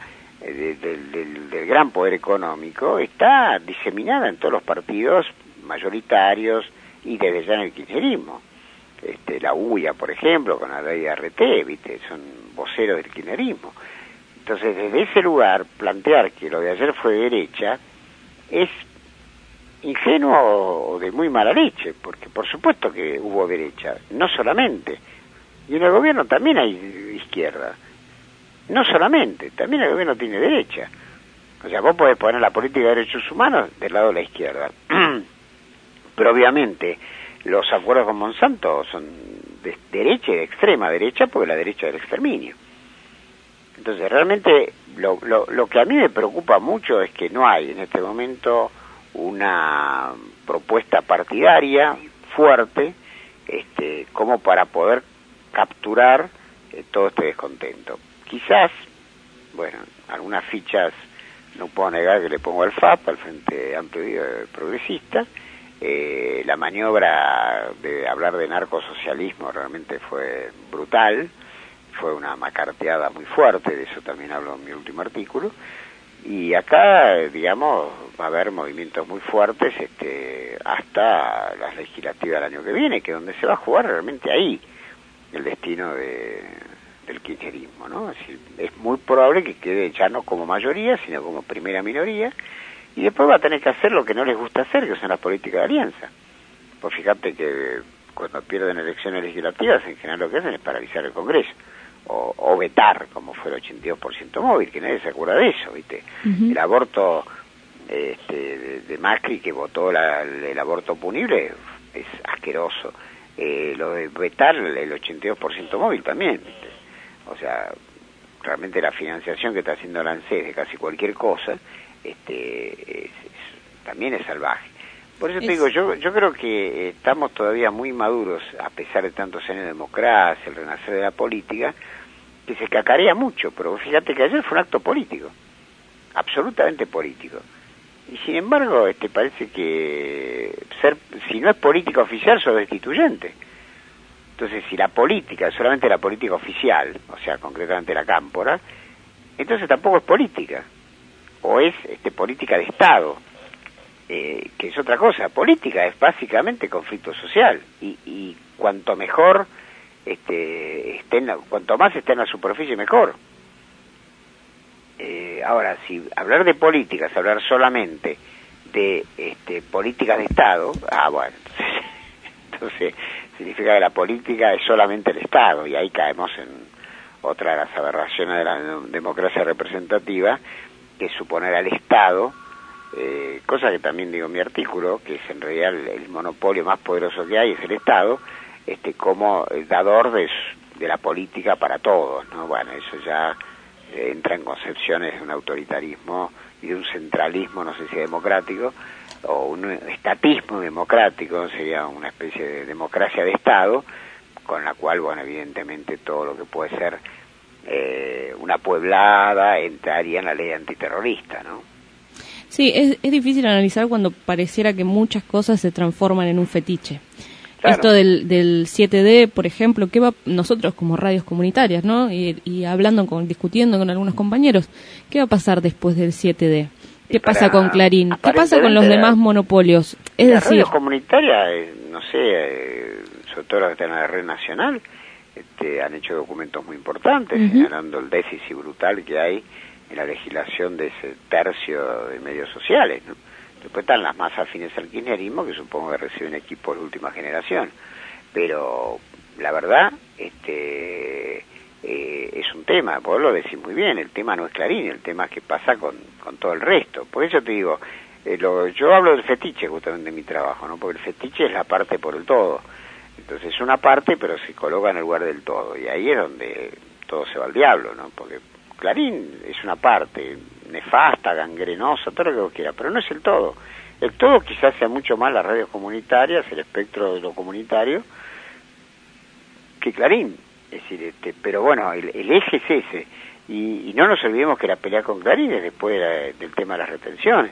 del gran poder económico, está diseminada en todos los partidos mayoritarios y desde ya en el kirchnerismo. La UIA, por ejemplo, con la ley de RT, ¿viste? Son voceros del kirchnerismo. Entonces, desde ese lugar, plantear que lo de ayer fue derecha es ingenuo o de muy mala leche, porque por supuesto que hubo derecha, no solamente. Y en el gobierno también hay izquierda. No solamente, también el gobierno tiene derecha. O sea, vos podés poner la política de derechos humanos del lado de la izquierda. Pero obviamente los acuerdos con Monsanto son de derecha y de extrema derecha, porque la derecha del exterminio. Entonces realmente lo que a mí me preocupa mucho es que no hay en este momento una propuesta partidaria fuerte como para poder capturar todo este descontento. Quizás, bueno, algunas fichas no puedo negar que le pongo al FAP, al Frente Amplio Progresista. La maniobra de hablar de narcosocialismo realmente fue brutal, fue una macarteada muy fuerte, de eso también hablo en mi último artículo. Y acá, digamos, va a haber movimientos muy fuertes hasta las legislativas del año que viene, que es donde se va a jugar realmente ahí el destino del kirchnerismo, ¿no? Es decir, es muy probable que quede ya no como mayoría, sino como primera minoría, y después va a tener que hacer lo que no les gusta hacer, que son las políticas de alianza. Pues fíjate que cuando pierden elecciones legislativas, en general lo que hacen es paralizar el Congreso, o vetar, como fue el 82% móvil, que nadie se acuerda de eso, ¿viste? El aborto de Macri, que votó el aborto punible, es asqueroso. Lo de vetar el 82% móvil también, ¿viste? O sea, realmente la financiación que está haciendo la ANSES de casi cualquier cosa también es salvaje. Por eso te digo, yo creo que estamos todavía muy maduros, a pesar de tantos años de democracia, el renacer de la política, que se cacarea mucho, pero fíjate que ayer fue un acto político, absolutamente político. Y sin embargo, parece que si no es política oficial, sos destituyente. Entonces, si la política es solamente la política oficial, o sea, concretamente la cámpora, entonces tampoco es política, o es política de Estado, que es otra cosa. Política es básicamente conflicto social, y cuanto mejor cuanto más esté en la superficie, mejor. Ahora, si hablar de política es hablar solamente de políticas de Estado, bueno, entonces significa que la política es solamente el Estado, y ahí caemos en otra de las aberraciones de la democracia representativa, que es suponer al Estado, cosa que también digo en mi artículo, que es en realidad el monopolio más poderoso que hay, es el Estado, como dador de la política para todos, ¿no? Bueno, eso ya entra en concepciones de un autoritarismo y de un centralismo, no sé si democrático, o un estatismo democrático, sería una especie de democracia de Estado, con la cual, bueno, evidentemente todo lo que puede ser una pueblada entraría en la ley antiterrorista, ¿no? Sí, es difícil analizar cuando pareciera que muchas cosas se transforman en un fetiche. Claro. Esto del 7D, por ejemplo, ¿qué va nosotros como radios comunitarias, ¿no? Y discutiendo con algunos compañeros, ¿qué va a pasar después del 7D? ¿Qué pasa con Clarín? ¿Qué pasa con los demás monopolios? Es las decir, radios comunitarias, no sé, sobre todo las que están en la red nacional, han hecho documentos muy importantes, señalando el déficit brutal que hay en la legislación de ese tercio de medios sociales, ¿no? Después están las más afines al kirchnerismo, que supongo que reciben equipos de última generación. Pero la verdad, es un tema, vos lo decís muy bien, el tema no es Clarín, el tema es qué pasa con todo el resto. Por eso te digo, yo hablo del fetiche justamente en mi trabajo, ¿no? Porque el fetiche es la parte por el todo. Entonces es una parte, pero se coloca en el lugar del todo. Y ahí es donde todo se va al diablo, ¿no? Porque Clarín es una parte nefasta, gangrenosa, todo lo que vos quieras, pero no es el todo. El todo quizás sea mucho más las radios comunitarias, el espectro de lo comunitario, que Clarín. Es decir, pero bueno, el eje es ese. Y no nos olvidemos que la pelea con Clarín es después del tema de las retenciones.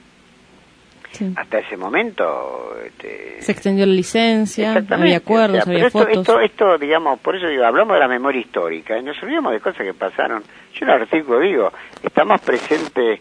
Sí. Hasta ese momento se extendió la licencia, había acuerdos, había fotos. Esto, digamos, por eso digo, hablamos de la memoria histórica y nos olvidamos de cosas que pasaron. Yo en el artículo digo, está más presente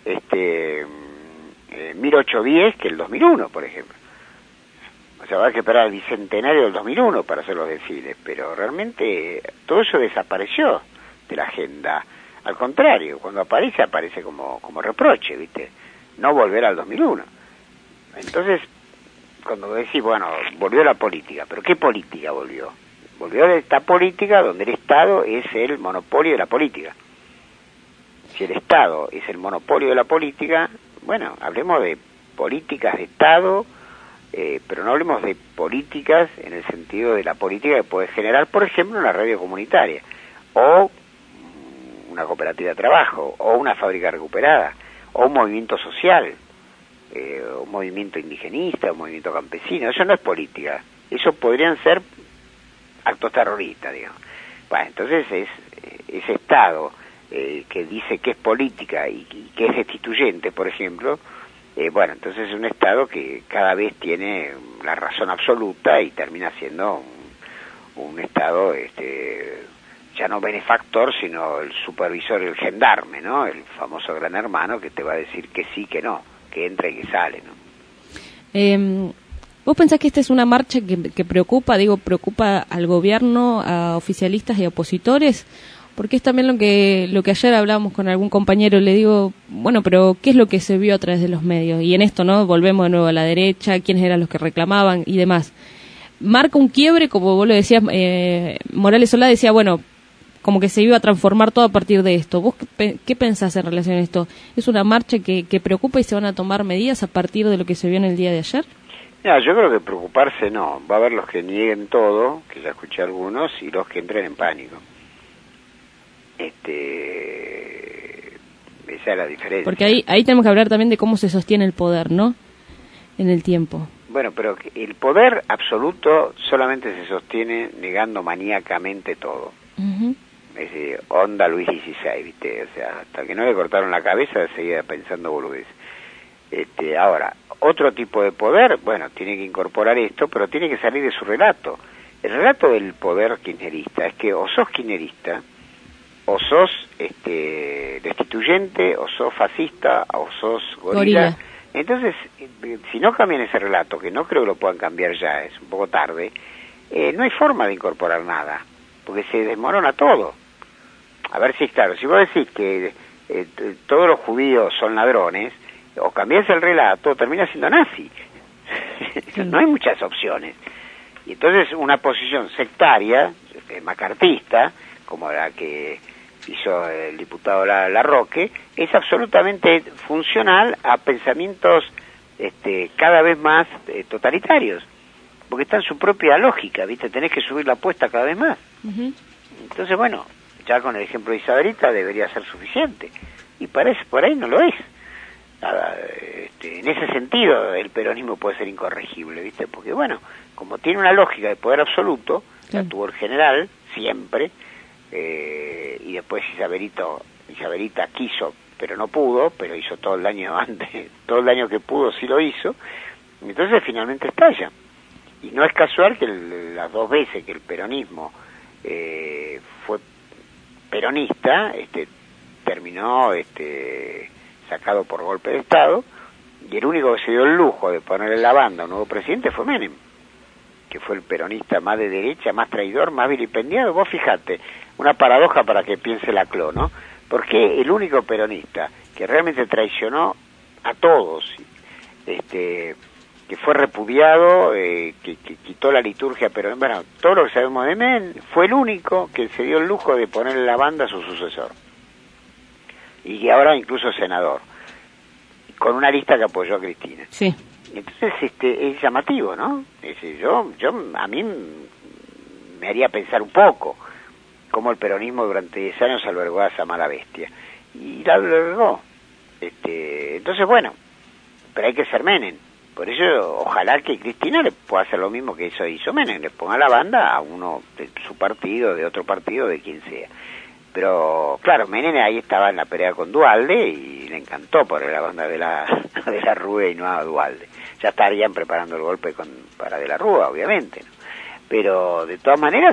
1810 que el 2001, por ejemplo. O sea, va a que esperar el bicentenario del 2001 para hacer los desfiles, pero realmente todo eso desapareció de la agenda. Al contrario, cuando aparece como reproche, ¿viste? No volver al 2001. Entonces, cuando decís, bueno, volvió la política, ¿pero qué política volvió? Volvió de esta política donde el Estado es el monopolio de la política. Si el Estado es el monopolio de la política, bueno, hablemos de políticas de Estado, pero no hablemos de políticas en el sentido de la política que puede generar, por ejemplo, una radio comunitaria, o una cooperativa de trabajo, o una fábrica recuperada, o un movimiento social, un movimiento indigenista, un movimiento campesino. Eso no es política, eso podrían ser actos terroristas, digamos. Bueno, entonces ese Estado que dice que es política y que es destituyente, por ejemplo, bueno, entonces es un Estado que cada vez tiene la razón absoluta y termina siendo un Estado ya no benefactor, sino el supervisor, el gendarme, ¿no? El famoso gran hermano que te va a decir que sí, que no, que entra y que sale, ¿no? ¿Vos pensás que esta es una marcha que preocupa al gobierno, a oficialistas y a opositores? Porque es también lo que ayer hablábamos con algún compañero, le digo, bueno, pero ¿qué es lo que se vio a través de los medios? Y en esto, ¿no? Volvemos de nuevo a la derecha, quiénes eran los que reclamaban y demás. Marca un quiebre, como vos lo decías, Morales Solá decía, bueno, como que se iba a transformar todo a partir de esto. ¿Vos qué pensás en relación a esto? ¿Es una marcha que preocupa y se van a tomar medidas a partir de lo que se vio en el día de ayer? No, yo creo que preocuparse no. Va a haber los que nieguen todo, que ya escuché algunos, y los que entren en pánico. Esa es la diferencia. Porque ahí tenemos que hablar también de cómo se sostiene el poder, ¿no? En el tiempo. Bueno, pero el poder absoluto solamente se sostiene negando maníacamente todo. Uh-huh. Es decir, onda Luis XVI, ¿viste? O sea, hasta que no le cortaron la cabeza seguía pensando boludez. Ahora, otro tipo de poder, bueno, tiene que incorporar esto, pero tiene que salir de su relato. El relato del poder kirchnerista es que o sos kirchnerista, o sos destituyente, o sos fascista, o sos gorila. Entonces, si no cambian ese relato, que no creo que lo puedan cambiar ya, es un poco tarde, no hay forma de incorporar nada, porque se desmorona todo. A ver si es claro, si vos decís que todos los judíos son ladrones, o cambias el relato, termina siendo nazi. No hay muchas opciones. Y entonces una posición sectaria, macartista, como la que hizo el diputado Larroque, es absolutamente funcional a pensamientos cada vez más totalitarios, porque está en su propia lógica, ¿viste? Tenés que subir la apuesta cada vez más. Uh-huh. Entonces, bueno, ya con el ejemplo de Isabelita debería ser suficiente, y parece por ahí no lo es. En ese sentido el peronismo puede ser incorregible, ¿viste? Porque, bueno, como tiene una lógica de poder absoluto, la tuvo el general siempre, y después Isabelita quiso, pero no pudo, pero hizo todo el daño antes, todo el daño que pudo sí lo hizo, entonces finalmente estalla. Y no es casual que las dos veces que el peronismo fue peronista, terminó sacado por golpe de Estado, y el único que se dio el lujo de ponerle la banda a un nuevo presidente fue Menem, que fue el peronista más de derecha, más traidor, más vilipendiado. Vos fijate, una paradoja para que piense la CLO, ¿no? Porque el único peronista que realmente traicionó a todos, que fue repudiado, que quitó la liturgia, pero bueno, todo lo que sabemos de Menem, fue el único que se dio el lujo de ponerle la banda a su sucesor. Y que ahora incluso es senador, con una lista que apoyó a Cristina. Sí. Entonces es llamativo, ¿no? Es decir, yo a mí me haría pensar un poco cómo el peronismo durante 10 años albergó a esa mala bestia. Y la albergó. Entonces, bueno, pero hay que ser Menem. Por eso, ojalá que Cristina le pueda hacer lo mismo que hizo Menem, le ponga la banda a uno de su partido, de otro partido, de quien sea. Pero, claro, Menem ahí estaba en la pelea con Duhalde y le encantó poner la banda de la Rúa y no a Duhalde. Ya estarían preparando el golpe para de la Rúa, obviamente, ¿no? Pero, de todas maneras,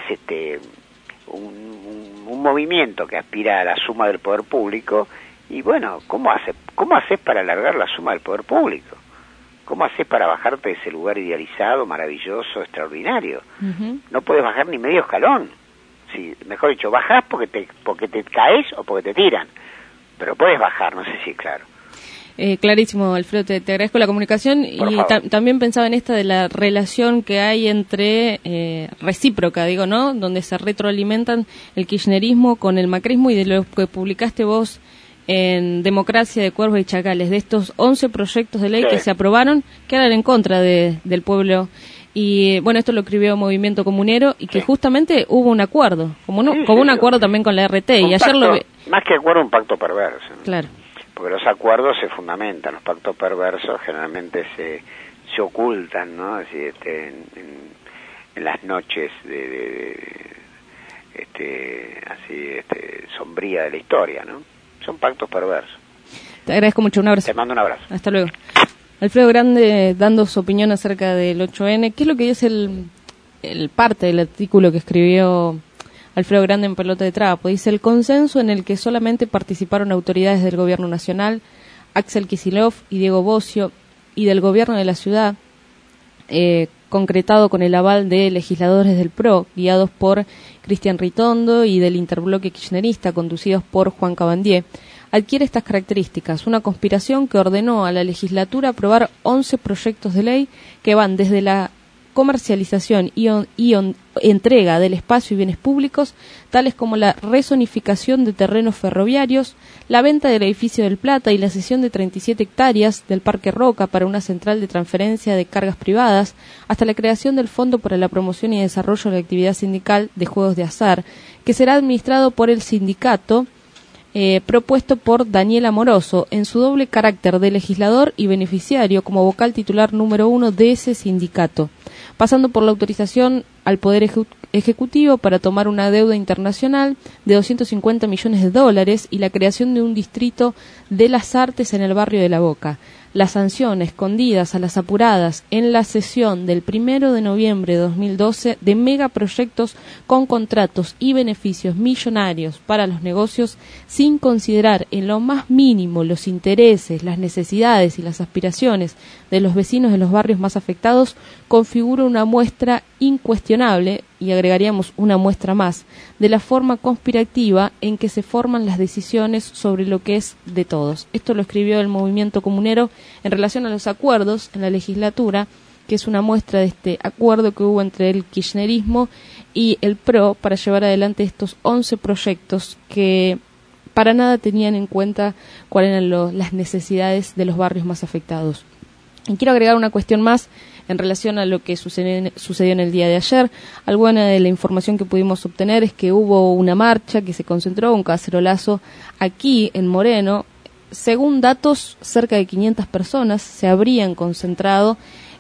un movimiento que aspira a la suma del poder público, y bueno, ¿cómo haces para alargar la suma del poder público? ¿Cómo haces para bajarte de ese lugar idealizado, maravilloso, extraordinario? Uh-huh. No puedes bajar ni medio escalón. Sí, mejor dicho, bajás porque te caes o porque te tiran, pero puedes bajar, no sé si es claro. Clarísimo, Alfredo, te agradezco la comunicación. Y también pensaba en esta de la relación que hay entre recíproca, digo, ¿no? Donde se retroalimentan el kirchnerismo con el macrismo, y de lo que publicaste vos en Democracia de Cuervos y Chacales, de estos 11 proyectos de ley que se aprobaron, que eran en contra del pueblo. Y bueno, esto lo escribió Movimiento Comunero, y que justamente hubo un acuerdo, como un acuerdo también con la RT. Y ayer más que acuerdo, un pacto perverso, ¿no? Claro. Porque los acuerdos se fundamentan, los pactos perversos generalmente se ocultan, ¿no? Así, en las noches sombría de la historia, ¿no? Son pactos perversos. Te agradezco mucho, un abrazo. Te mando un abrazo. Hasta luego. Alfredo Grande dando su opinión acerca del 8N. ¿Qué es lo que dice el parte del artículo que escribió Alfredo Grande en pelota de trapo. Dice: el consenso en el que solamente participaron autoridades del gobierno nacional, Axel Kicillof y Diego Bocio, y del gobierno de la ciudad, concretado con el aval de legisladores del PRO, guiados por Cristian Ritondo, y del interbloque kirchnerista, conducidos por Juan Cabandier, adquiere estas características: una conspiración que ordenó a la legislatura aprobar 11 proyectos de ley que van desde la comercialización y entrega del espacio y bienes públicos, tales como la rezonificación de terrenos ferroviarios, la venta del edificio del Plata y la cesión de 37 hectáreas del Parque Roca para una central de transferencia de cargas privadas, hasta la creación del Fondo para la Promoción y Desarrollo de la Actividad Sindical de Juegos de Azar, que será administrado por el sindicato, propuesto por Daniel Amoroso, en su doble carácter de legislador y beneficiario como vocal titular número 1 de ese sindicato, pasando por la autorización al Poder Ejecutivo para tomar una deuda internacional de $250 millones y la creación de un distrito de las artes en el barrio de La Boca. Las sanciones escondidas a las apuradas en la sesión del 1 de noviembre de 2012 de megaproyectos con contratos y beneficios millonarios para los negocios, sin considerar en lo más mínimo los intereses, las necesidades y las aspiraciones de los vecinos de los barrios más afectados, configura una muestra incuestionable, y agregaríamos una muestra más, de la forma conspirativa en que se forman las decisiones sobre lo que es de todos. Esto lo escribió el movimiento comunero en relación a los acuerdos en la legislatura, que es una muestra de este acuerdo que hubo entre el kirchnerismo y el PRO para llevar adelante estos 11 proyectos que para nada tenían en cuenta cuáles eran las necesidades de los barrios más afectados. Y quiero agregar una cuestión más en relación a lo que sucedió en el día de ayer. Alguna de la información que pudimos obtener es que hubo una marcha que se concentró, un cacerolazo aquí en Moreno. Según datos, cerca de 500 personas se habrían concentrado,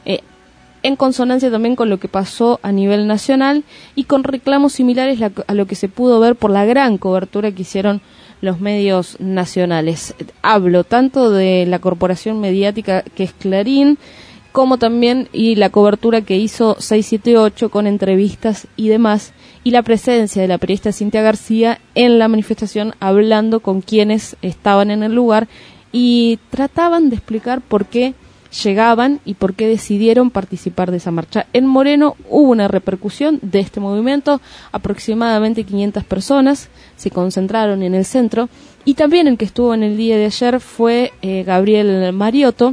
en consonancia también con lo que pasó a nivel nacional y con reclamos similares a lo que se pudo ver por la gran cobertura que hicieron los medios nacionales. Hablo tanto de la corporación mediática que es Clarín, como también y la cobertura que hizo 678 con entrevistas y demás, y la presencia de la periodista Cintia García en la manifestación hablando con quienes estaban en el lugar y trataban de explicar por qué llegaban y por qué decidieron participar de esa marcha. En Moreno hubo una repercusión de este movimiento, aproximadamente 500 personas se concentraron en el centro, y también el que estuvo en el día de ayer fue Gabriel Mariotto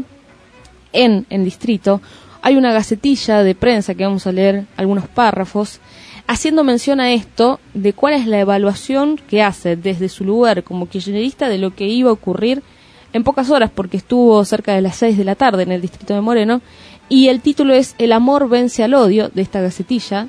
en el distrito. Hay una gacetilla de prensa que vamos a leer algunos párrafos haciendo mención a esto, de cuál es la evaluación que hace desde su lugar como kirchnerista de lo que iba a ocurrir en pocas horas, porque estuvo cerca de las 6 de la tarde en el distrito de Moreno, y el título es "El amor vence al odio" de esta gacetilla,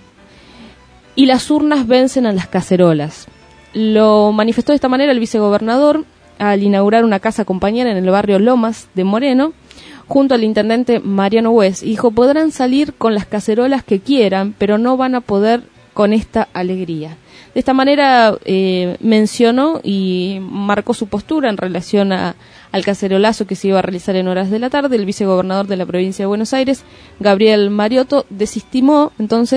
y las urnas vencen a las cacerolas. Lo manifestó de esta manera el vicegobernador al inaugurar una casa compañera en el barrio Lomas de Moreno, junto al intendente Mariano Wes, y dijo: podrán salir con las cacerolas que quieran, pero no van a poder con esta alegría. De esta manera mencionó y marcó su postura en relación al cacerolazo que se iba a realizar en horas de la tarde. El vicegobernador de la provincia de Buenos Aires, Gabriel Mariotto, desestimó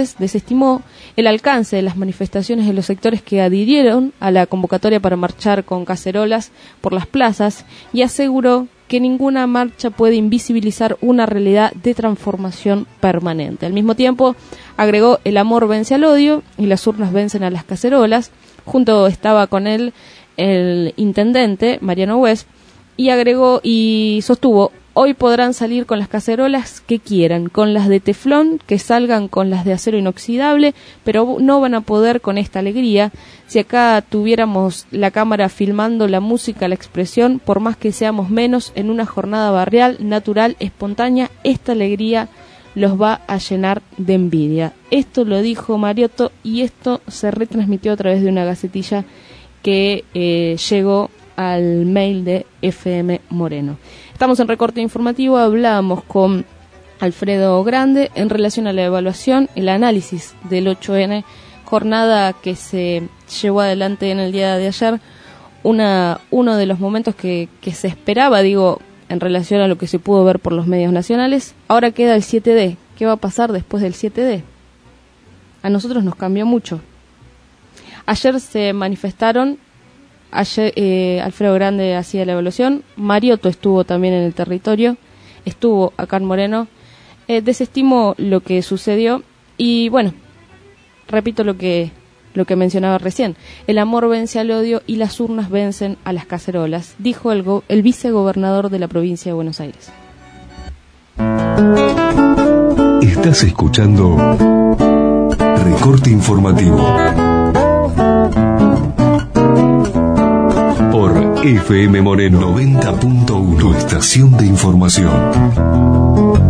el alcance de las manifestaciones de los sectores que adhirieron a la convocatoria para marchar con cacerolas por las plazas, y aseguró que ninguna marcha puede invisibilizar una realidad de transformación permanente. Al mismo tiempo, agregó: el amor vence al odio y las urnas vencen a las cacerolas. Junto estaba con él el intendente Mariano Wes, y agregó y sostuvo: hoy podrán salir con las cacerolas que quieran, con las de teflón, que salgan con las de acero inoxidable, pero no van a poder con esta alegría. Si acá tuviéramos la cámara filmando la música, la expresión, por más que seamos menos en una jornada barrial, natural, espontánea, esta alegría los va a llenar de envidia. Esto lo dijo Mariotto, y esto se retransmitió a través de una gacetilla que llegó al mail de FM Moreno. Estamos en Recorte Informativo, hablamos con Alfredo Grande en relación a la evaluación, el análisis del 8N, jornada que se llevó adelante en el día de ayer, uno de los momentos que se esperaba, en relación a lo que se pudo ver por los medios nacionales. Ahora queda el 7D. ¿Qué va a pasar después del 7D? A nosotros nos cambió mucho. Ayer se manifestaron, Alfredo Grande hacía la evaluación, Mariotto estuvo también en el territorio, estuvo acá en Moreno, desestimó lo que sucedió y bueno, repito lo que mencionaba recién, el amor vence al odio y las urnas vencen a las cacerolas, dijo el vicegobernador de la provincia de Buenos Aires. Estás escuchando Recorte Informativo por FM Moreno 90.1, tu estación de información.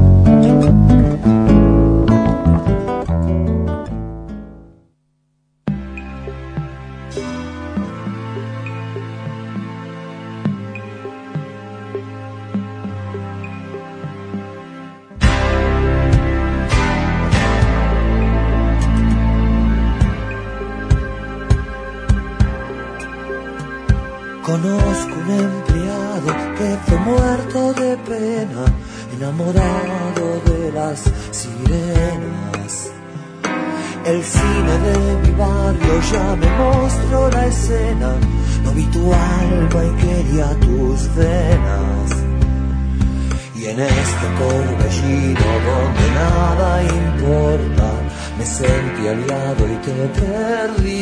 Conozco un empleado que fue muerto de pena, enamorado de las sirenas. El cine de mi barrio ya me mostró la escena, no vi tu alma y quería tus venas. Y en este torbellino donde nada importa, me sentí aliado y te perdí.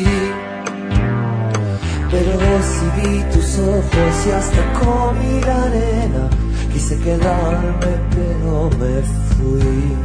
Pero si vi tus ojos y hasta comí la arena, quise quedarme pero me fui.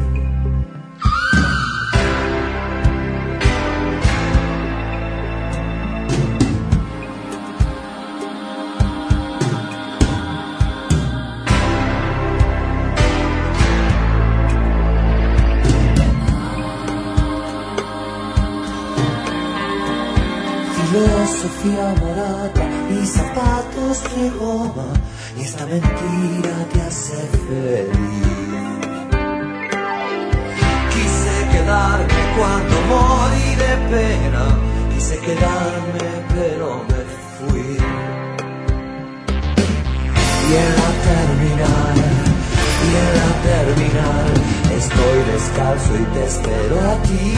Filosofía barata y zapatos de goma, y esta mentira te hace feliz. Quise quedarme cuando morí de pena, quise quedarme pero me fui. Y en la terminal, estoy descalzo y te espero a ti.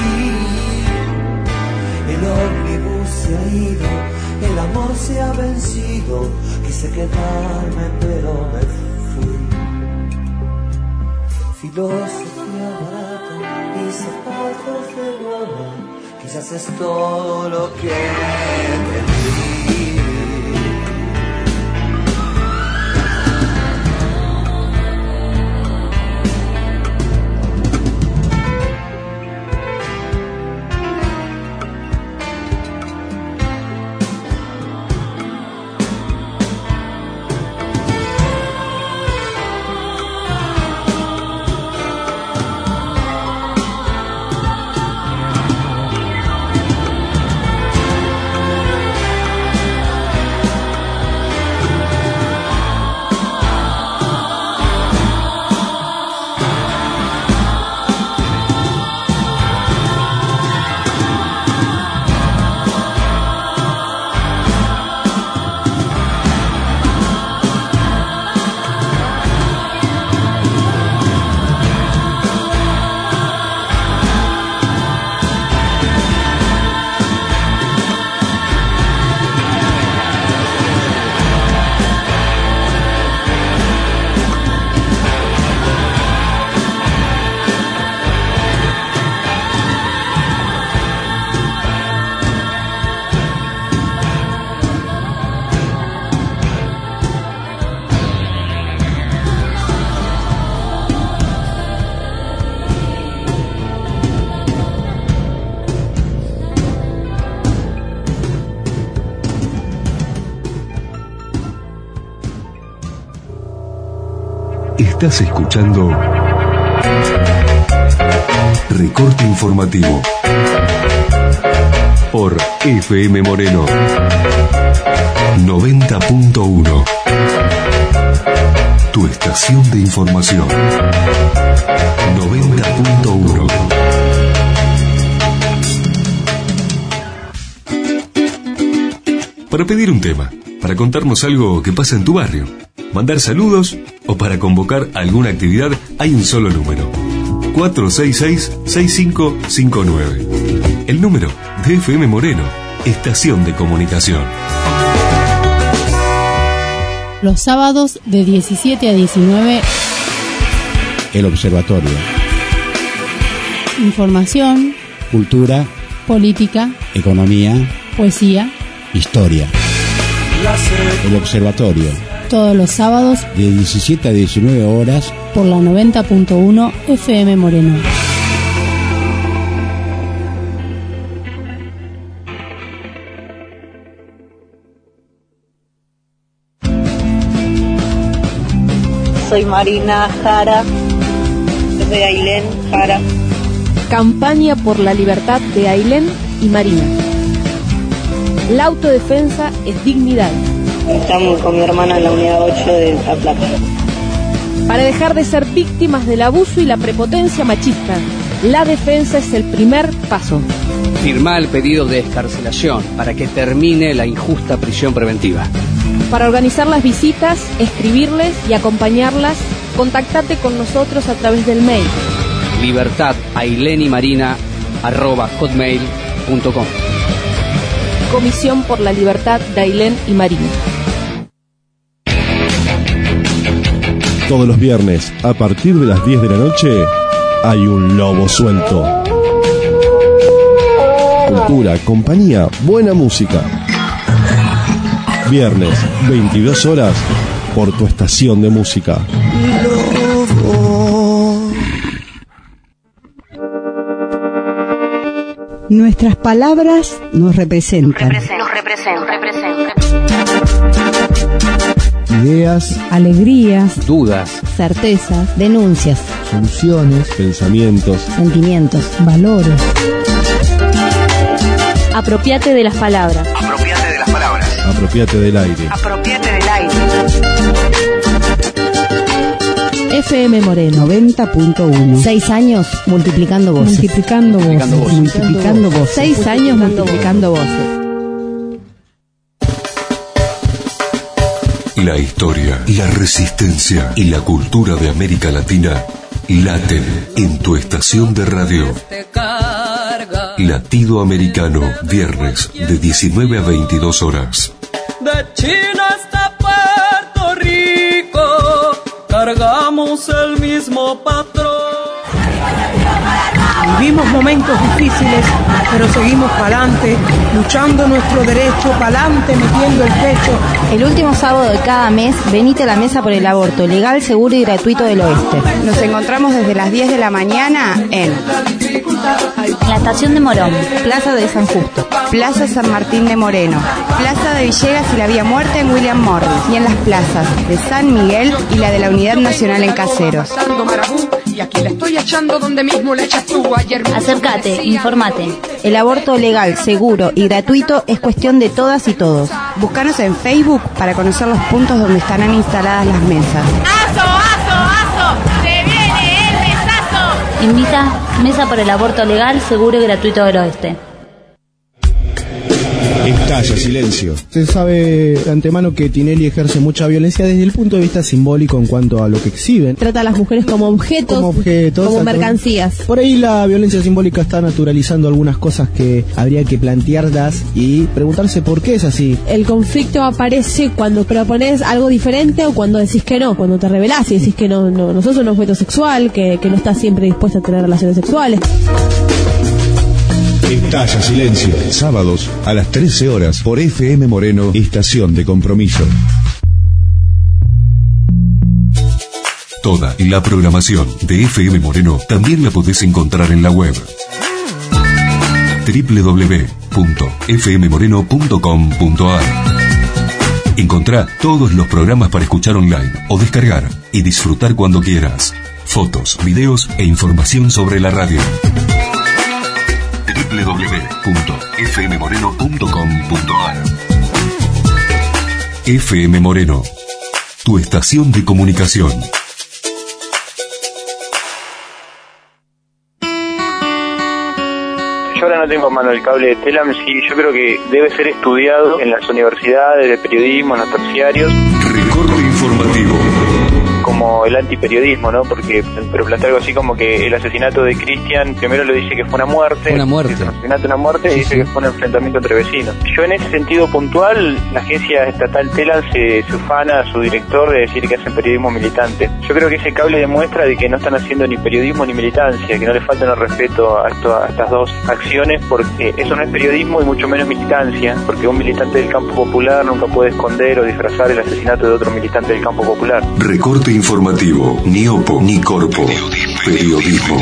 El ómnibus se ha ido, el amor se ha vencido, quise quedarme pero me fui. Filosofía barata y zapatos de goma, quizás es todo lo que pedí. Estás escuchando Recorte Informativo por FM Moreno 90.1, tu estación de información. 90.1. Para pedir un tema, para contarnos algo que pasa en tu barrio, mandar saludos o para convocar alguna actividad, hay un solo número: 466-6559. El número de FM Moreno, estación de comunicación. Los sábados de 17 a 19, El Observatorio. Información, Cultura, política, economía, poesía, historia. El Observatorio. Todos los sábados De 17 a 19 horas por la 90.1 FM Moreno. Soy Marina Jara, de Ailén Jara. Campaña por la libertad de Ailén y Marina. La autodefensa es dignidad. Estamos con mi hermana en la unidad 8 de La Plata. Para dejar de ser víctimas del abuso y la prepotencia machista, la defensa es el primer paso. Firmá el pedido de excarcelación para que termine la injusta prisión preventiva. Para organizar las visitas, escribirles y acompañarlas, contactate con nosotros a través del mail libertadailenymarina@hotmail.com. Comisión por la Libertad de Ailén y Marina. Todos los viernes, a partir de las 10 de la noche, hay un lobo suelto. Cultura, compañía, buena música. Viernes, 22 horas, por tu estación de música. Nuestras palabras nos representan. Ideas, alegrías, dudas, certezas, denuncias, soluciones, pensamientos, sentimientos, valores. Apropiate de las palabras. Apropiate de las palabras. Apropiate del aire. Apropiate del aire. FM Moreno 90.1. 6 años multiplicando voces. Multiplicando voces. Multiplicando voces. 6 años multiplicando voces. La historia, la resistencia y la cultura de América Latina laten en tu estación de radio. Latido Americano, viernes de 19 a 22 horas. De China hasta Puerto Rico, cargamos el mismo patrón. Vivimos momentos difíciles, pero seguimos pa'lante, luchando nuestro derecho, pa'lante, metiendo el pecho. El último sábado de cada mes, venite a la Mesa por el Aborto, legal, seguro y gratuito del Oeste. Nos encontramos desde las 10 de la mañana en la Estación de Morón, Plaza de San Justo, Plaza San Martín de Moreno, Plaza de Villegas y la Vía Muerta en William Morris, y en las plazas de San Miguel y la de la Unidad Nacional en Caseros. Y aquí la estoy echando donde mismo la echas tú ayer. Acércate, informate. El aborto legal, seguro y gratuito es cuestión de todas y todos. Búscanos en Facebook para conocer los puntos donde estarán instaladas las mesas. ¡Aso! ¡Se viene el mesazo! Invita Mesa por el Aborto Legal, Seguro y Gratuito del Oeste. Estalla silencio. Se sabe de antemano que Tinelli ejerce mucha violencia desde el punto de vista simbólico en cuanto a lo que exhiben. Trata a las mujeres como objetos, como mercancías. Por ahí la violencia simbólica está naturalizando algunas cosas que habría que plantearlas y preguntarse por qué es así. El conflicto aparece cuando propones algo diferente o cuando decís que no, cuando te rebelás y decís que no sos un objeto sexual, que no estás siempre dispuesta a tener relaciones sexuales. Estalla silencio. Sábados a las 13 horas por FM Moreno, estación de compromiso. Toda la programación de FM Moreno también la podés encontrar en la web www.fmmoreno.com.ar. Encontrá todos los programas para escuchar online o descargar y disfrutar cuando quieras. Fotos, videos e información sobre la radio. www.fmmoreno.com.ar. FM Moreno, tu estación de comunicación. Yo ahora no tengo a mano el cable de Telam, sí, yo creo que debe ser estudiado en las universidades de periodismo, en los terciarios. Recorte informativo. Como como el antiperiodismo, ¿no? Pero plantea algo así como que el asesinato de Cristian, primero le dice que fue una muerte. Una muerte. El asesinato, una muerte, y dice que fue un enfrentamiento entre vecinos. Yo, en ese sentido puntual, la agencia estatal TELAN se ufana a su director de decir que hacen periodismo militante. Yo creo que ese cable demuestra de que no están haciendo ni periodismo ni militancia, que no le falta el respeto a estas dos acciones, porque eso no es periodismo y mucho menos militancia, porque un militante del campo popular nunca puede esconder o disfrazar el asesinato de otro militante del campo popular. Recorte informativo, ni OPO, ni Corpo. Periodismo.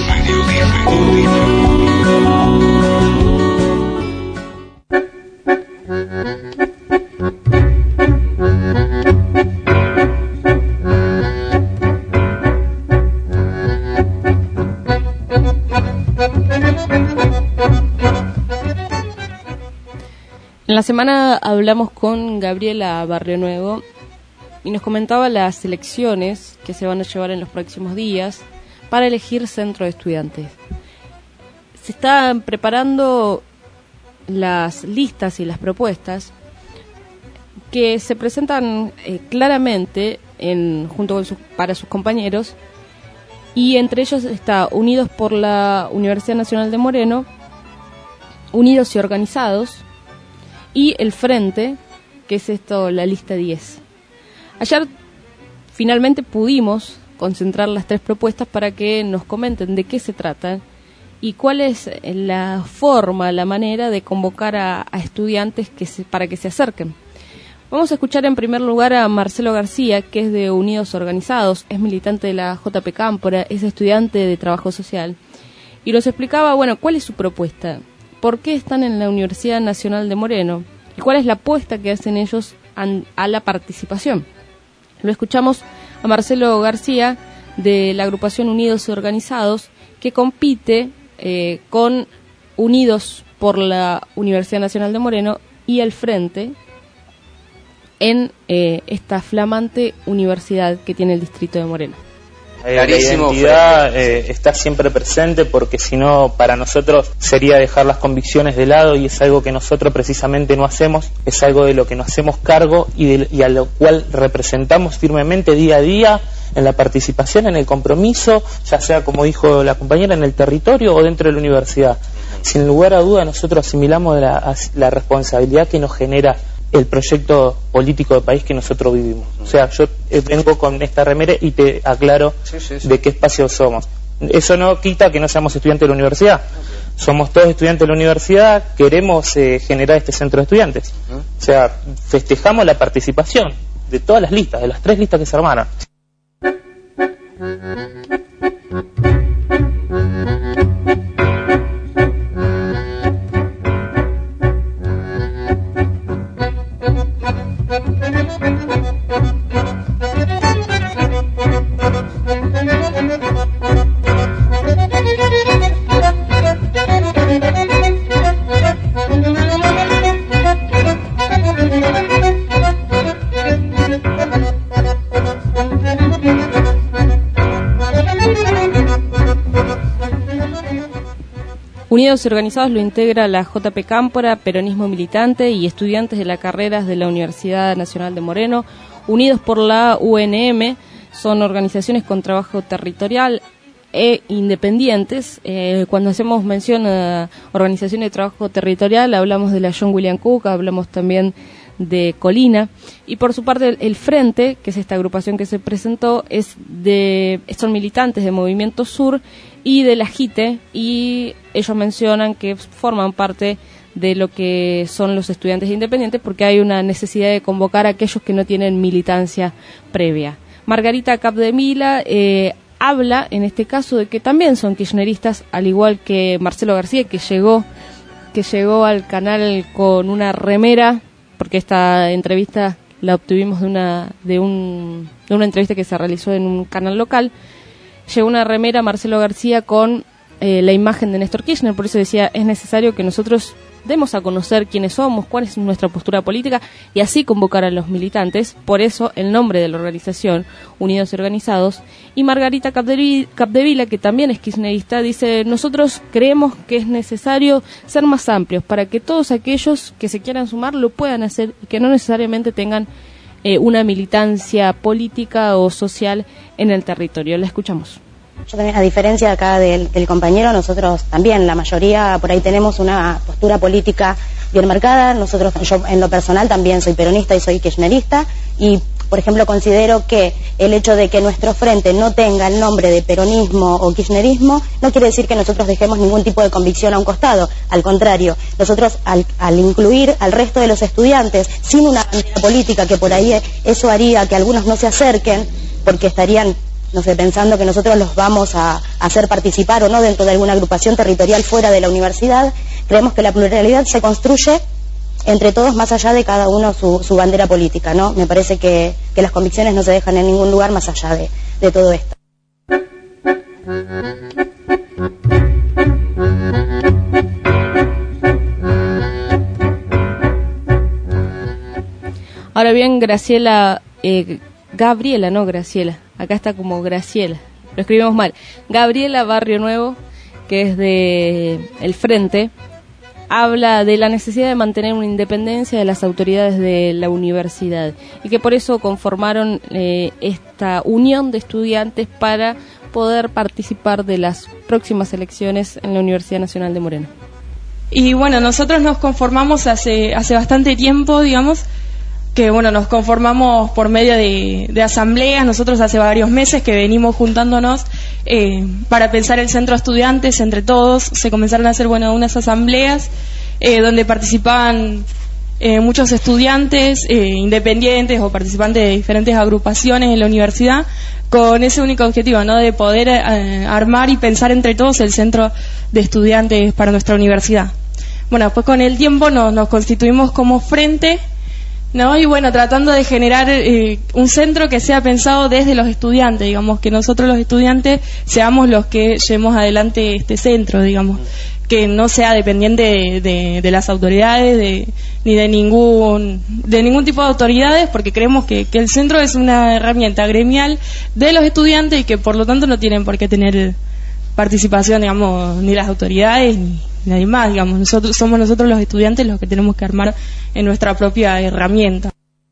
En la semana hablamos con Gabriela Barrio Nuevo y nos comentaba las elecciones que se van a llevar en los próximos días para elegir centro de estudiantes. Se están preparando las listas y las propuestas que se presentan claramente junto con para sus compañeros, y entre ellos está Unidos por la Universidad Nacional de Moreno, Unidos y Organizados, y el Frente, que es la lista 10. Ayer finalmente pudimos concentrar las tres propuestas para que nos comenten de qué se tratan y cuál es la forma, la manera de convocar a estudiantes para que se acerquen. Vamos a escuchar en primer lugar a Marcelo García, que es de Unidos Organizados, es militante de la JP Cámpora, es estudiante de Trabajo Social, y nos explicaba, cuál es su propuesta. ¿Por qué están en la Universidad Nacional de Moreno? ¿Y cuál es la apuesta que hacen ellos a la participación? Lo escuchamos a Marcelo García, de la agrupación Unidos y Organizados, que compite con Unidos por la Universidad Nacional de Moreno y el Frente en esta flamante universidad que tiene el distrito de Moreno. La identidad está siempre presente, porque si no, para nosotros sería dejar las convicciones de lado, y es algo que nosotros precisamente no hacemos, es algo de lo que nos hacemos cargo y a lo cual representamos firmemente día a día en la participación, en el compromiso, ya sea, como dijo la compañera, en el territorio o dentro de la universidad. Sin lugar a duda, nosotros asimilamos la responsabilidad que nos genera el proyecto político de país que nosotros vivimos. O sea, yo vengo con esta remera y te aclaro de qué espacio somos. Eso no quita que no seamos estudiantes de la universidad. Somos todos estudiantes de la universidad, queremos generar este centro de estudiantes. O sea, festejamos la participación de todas las listas, de las tres listas que se armaron. Unidos y Organizados lo integra la JP Cámpora, Peronismo Militante y estudiantes de las carreras de la Universidad Nacional de Moreno. Unidos por la UNM son organizaciones con trabajo territorial e independientes. Cuando hacemos mención a organizaciones de trabajo territorial, hablamos de la John William Cook, hablamos también de Colina, y por su parte el Frente, que es esta agrupación que se presentó, son militantes de Movimiento Sur y de la JITE, y ellos mencionan que forman parte de lo que son los estudiantes independientes, porque hay una necesidad de convocar a aquellos que no tienen militancia previa. Margarita Capdevila habla en este caso de que también son kirchneristas, al igual que Marcelo García, que llegó al canal con una remera, porque esta entrevista la obtuvimos de una entrevista que se realizó en un canal local. Llegó una remera Marcelo García con la imagen de Néstor Kirchner, por eso decía, es necesario que nosotros demos a conocer quiénes somos, cuál es nuestra postura política, y así convocar a los militantes. Por eso el nombre de la organización, Unidos y Organizados. Y Margarita Capdevila, que también es kirchnerista, dice, nosotros creemos que es necesario ser más amplios para que todos aquellos que se quieran sumar lo puedan hacer y que no necesariamente tengan una militancia política o social en el territorio. La escuchamos. Yo también, a diferencia acá del compañero, nosotros también, la mayoría por ahí tenemos una postura política bien marcada. Yo en lo personal también soy peronista y soy kirchnerista, y por ejemplo considero que el hecho de que nuestro frente no tenga el nombre de peronismo o kirchnerismo no quiere decir que nosotros dejemos ningún tipo de convicción a un costado. Al contrario, nosotros al incluir al resto de los estudiantes sin una bandera política, que por ahí eso haría que algunos no se acerquen porque estarían, no sé, pensando que nosotros los vamos a hacer participar o no dentro de alguna agrupación territorial fuera de la universidad, creemos que la pluralidad se construye entre todos más allá de cada uno su bandera política, ¿no? Me parece que las convicciones no se dejan en ningún lugar más allá de todo esto. Ahora bien, Gabriela, no Graciela, acá está como Graciela, lo escribimos mal. Gabriela Barrio Nuevo, que es de El Frente, habla de la necesidad de mantener una independencia de las autoridades de la universidad y que por eso conformaron esta unión de estudiantes para poder participar de las próximas elecciones en la Universidad Nacional de Moreno. Y bueno, nosotros nos conformamos hace bastante tiempo, digamos, que bueno, nos conformamos por medio de asambleas. Nosotros hace varios meses que venimos juntándonos para pensar el centro de estudiantes entre todos. Se comenzaron a hacer unas asambleas donde participaban muchos estudiantes independientes o participantes de diferentes agrupaciones en la universidad, con ese único objetivo, ¿no?, de poder armar y pensar entre todos el centro de estudiantes para nuestra universidad. Bueno, pues con el tiempo nos constituimos como frente, ¿no? Y bueno, tratando de generar un centro que sea pensado desde los estudiantes, digamos, que nosotros los estudiantes seamos los que llevemos adelante este centro, digamos, que no sea dependiente de las autoridades, ni de ningún tipo de autoridades, porque creemos que el centro es una herramienta gremial de los estudiantes y que por lo tanto no tienen por qué tener participación, digamos, ni las autoridades ni nadie más, digamos. Somos nosotros los estudiantes los que tenemos que armar en nuestra propia herramienta.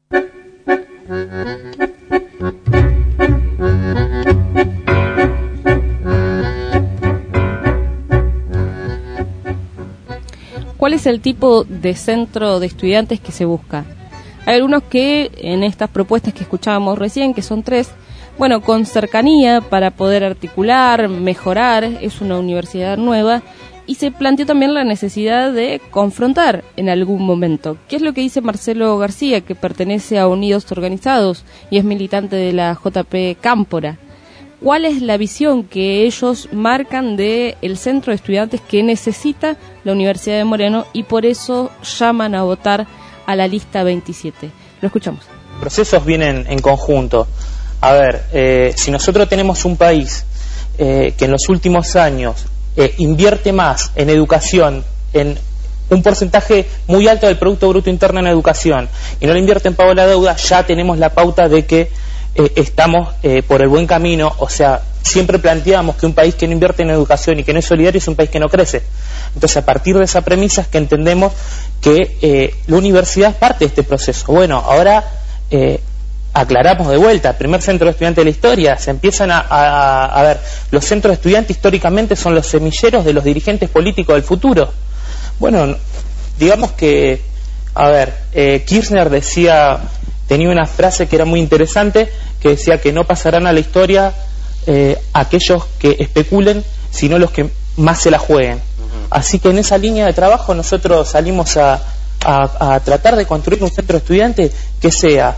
¿Cuál es el tipo de centro de estudiantes que se busca? Hay algunos que en estas propuestas que escuchábamos recién, que son 3, bueno, con cercanía para poder articular, mejorar, es una universidad nueva, y se planteó también la necesidad de confrontar en algún momento. ¿Qué es lo que dice Marcelo García, que pertenece a Unidos Organizados y es militante de la JP Cámpora? ¿Cuál es la visión que ellos marcan del centro de estudiantes que necesita la Universidad de Moreno y por eso llaman a votar a la lista 27? Lo escuchamos. Los procesos vienen en conjunto. A ver, si nosotros tenemos un país que en los últimos años invierte más en educación, en un porcentaje muy alto del Producto Bruto Interno en educación, y no le invierte en pago de la deuda, ya tenemos la pauta de que estamos por el buen camino. O sea, siempre planteamos que un país que no invierte en educación y que no es solidario es un país que no crece. Entonces, a partir de esa premisa es que entendemos que la universidad es parte de este proceso. Bueno, ahora aclaramos de vuelta, el primer centro de estudiantes de la historia, se empiezan a ver, los centros de estudiantes históricamente son los semilleros de los dirigentes políticos del futuro. Bueno, digamos que, a ver, Kirchner tenía una frase que era muy interesante, que decía que no pasarán a la historia aquellos que especulen, sino los que más se la jueguen. Así que en esa línea de trabajo nosotros salimos a tratar de construir un centro de estudiantes que sea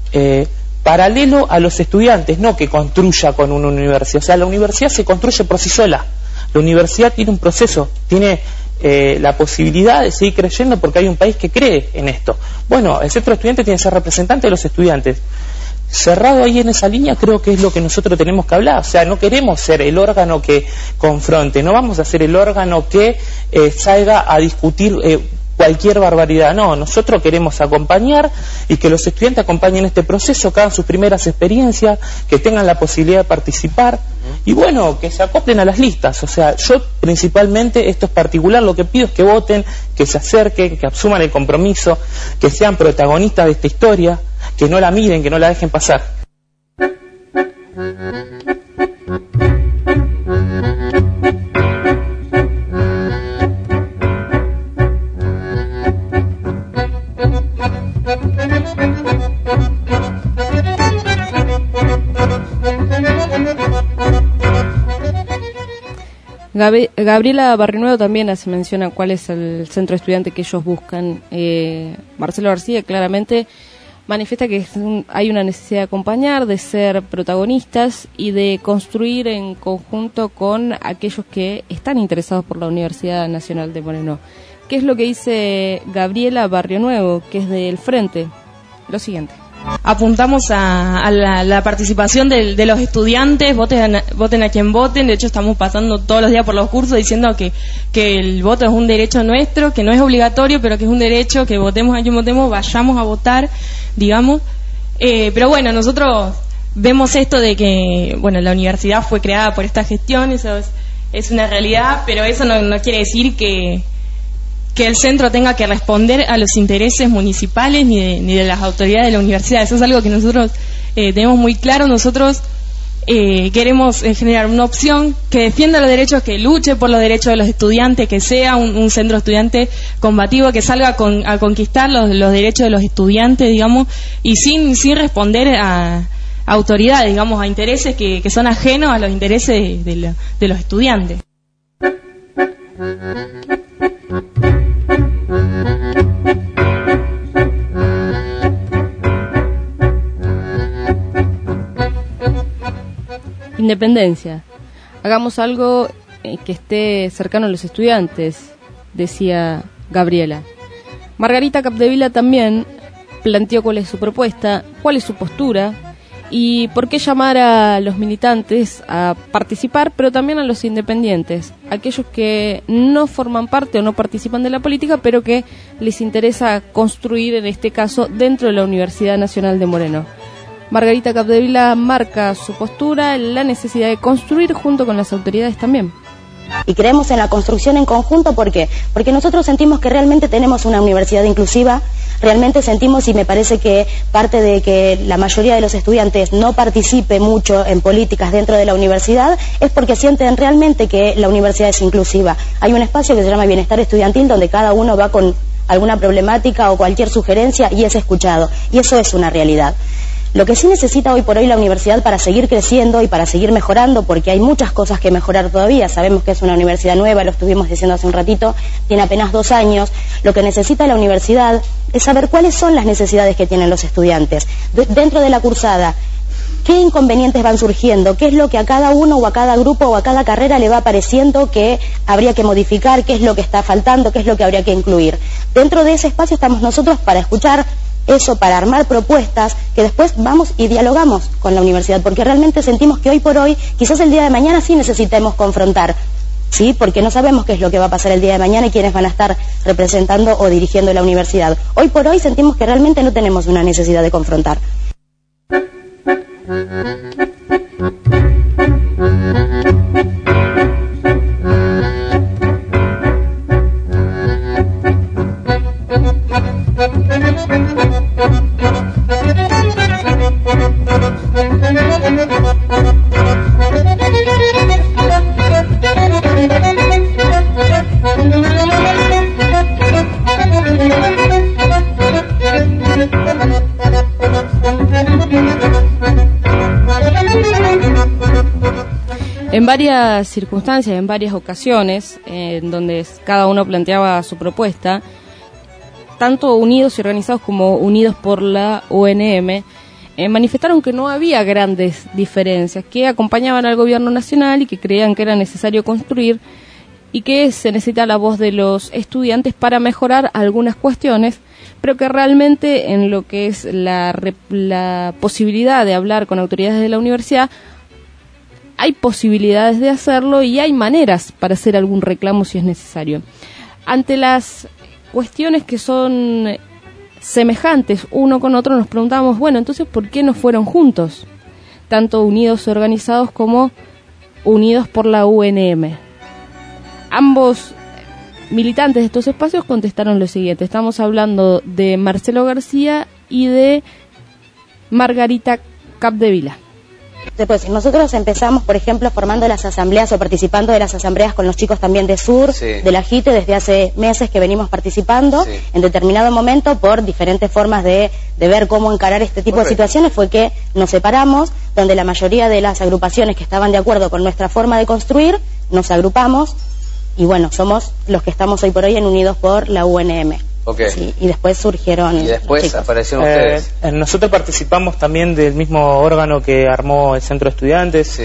paralelo a los estudiantes, no que construya con una universidad. O sea, la universidad se construye por sí sola. La universidad tiene un proceso, tiene la posibilidad de seguir creyendo porque hay un país que cree en esto. Bueno, el centro de estudiantes tiene que ser representante de los estudiantes. Cerrado ahí en esa línea, creo que es lo que nosotros tenemos que hablar. O sea, no queremos ser el órgano que confronte, no vamos a ser el órgano que salga a discutir cualquier barbaridad. No, nosotros queremos acompañar y que los estudiantes acompañen este proceso, que hagan sus primeras experiencias, que tengan la posibilidad de participar y bueno, que se acoplen a las listas. O sea, yo principalmente, esto es particular, lo que pido es que voten, que se acerquen, que asuman el compromiso, que sean protagonistas de esta historia, que no la miren, que no la dejen pasar. Gabriela Barrionuevo también hace mención a cuál es el centro de estudiante que ellos buscan. Marcelo García claramente manifiesta que hay una necesidad de acompañar, de ser protagonistas y de construir en conjunto con aquellos que están interesados por la Universidad Nacional de Moreno. ¿Qué es lo que dice Gabriela Barrionuevo, que es del Frente? Lo siguiente. Apuntamos a la participación de los estudiantes, voten a quien voten. De hecho, estamos pasando todos los días por los cursos diciendo que el voto es un derecho nuestro, que no es obligatorio, pero que es un derecho, que votemos a quien votemos, vayamos a votar, digamos. Pero bueno, nosotros vemos esto de que, bueno, la universidad fue creada por esta gestión, eso es una realidad, pero eso no quiere decir que el centro tenga que responder a los intereses municipales ni de las autoridades de la universidad. Eso es algo que nosotros tenemos muy claro. Nosotros queremos generar una opción que defienda los derechos, que luche por los derechos de los estudiantes, que sea un centro estudiante combativo, que salga a conquistar los derechos de los estudiantes, digamos, y sin responder a autoridades, digamos, a intereses que son ajenos a los intereses de los estudiantes. Independencia. Hagamos algo que esté cercano a los estudiantes, decía Gabriela. Margarita Capdevila también planteó cuál es su propuesta, cuál es su postura y por qué llamar a los militantes a participar, pero también a los independientes, aquellos que no forman parte o no participan de la política, pero que les interesa construir, en este caso, dentro de la Universidad Nacional de Moreno. Margarita Capdevila marca su postura, la necesidad de construir junto con las autoridades también. Y creemos en la construcción en conjunto, ¿por qué? Porque nosotros sentimos que realmente tenemos una universidad inclusiva, realmente sentimos, y me parece que parte de que la mayoría de los estudiantes no participe mucho en políticas dentro de la universidad es porque sienten realmente que la universidad es inclusiva. Hay un espacio que se llama Bienestar Estudiantil donde cada uno va con alguna problemática o cualquier sugerencia y es escuchado, y eso es una realidad. Lo que sí necesita hoy por hoy la universidad para seguir creciendo y para seguir mejorando, porque hay muchas cosas que mejorar todavía, sabemos que es una universidad nueva, lo estuvimos diciendo hace un ratito, tiene apenas 2 años, lo que necesita la universidad es saber cuáles son las necesidades que tienen los estudiantes. Dentro de la cursada, ¿qué inconvenientes van surgiendo? ¿Qué es lo que a cada uno o a cada grupo o a cada carrera le va pareciendo que habría que modificar? ¿Qué es lo que está faltando? ¿Qué es lo que habría que incluir? Dentro de ese espacio estamos nosotros para escuchar eso, para armar propuestas que después vamos y dialogamos con la universidad, porque realmente sentimos que hoy por hoy, quizás el día de mañana sí necesitemos confrontar, ¿sí? Porque no sabemos qué es lo que va a pasar el día de mañana y quiénes van a estar representando o dirigiendo la universidad. Hoy por hoy sentimos que realmente no tenemos una necesidad de confrontar. En varias circunstancias, en varias ocasiones, en donde cada uno planteaba su propuesta, tanto unidos y organizados como unidos por la UNM, manifestaron que no había grandes diferencias, que acompañaban al gobierno nacional y que creían que era necesario construir y que se necesita la voz de los estudiantes para mejorar algunas cuestiones, pero que realmente en lo que es la posibilidad de hablar con autoridades de la universidad, hay posibilidades de hacerlo y hay maneras para hacer algún reclamo si es necesario. Ante las cuestiones que son semejantes uno con otro, nos preguntamos, bueno, entonces, ¿por qué no fueron juntos? Tanto unidos y organizados como unidos por la UNM. Ambos militantes de estos espacios contestaron lo siguiente. Estamos hablando de Marcelo García y de Margarita Capdevila. Pues nosotros empezamos, por ejemplo, formando las asambleas o participando de las asambleas con los chicos también de Sur, de la JITE, desde hace meses que venimos participando. En determinado momento, por diferentes formas de ver cómo encarar este tipo de situaciones, fue que nos separamos, donde la mayoría de las agrupaciones que estaban de acuerdo con nuestra forma de construir, nos agrupamos, y bueno, somos los que estamos hoy por hoy en Unidos por la UNM. Sí, y después surgieron. Y después aparecieron ustedes. Nosotros participamos también del mismo órgano que armó el Centro de Estudiantes.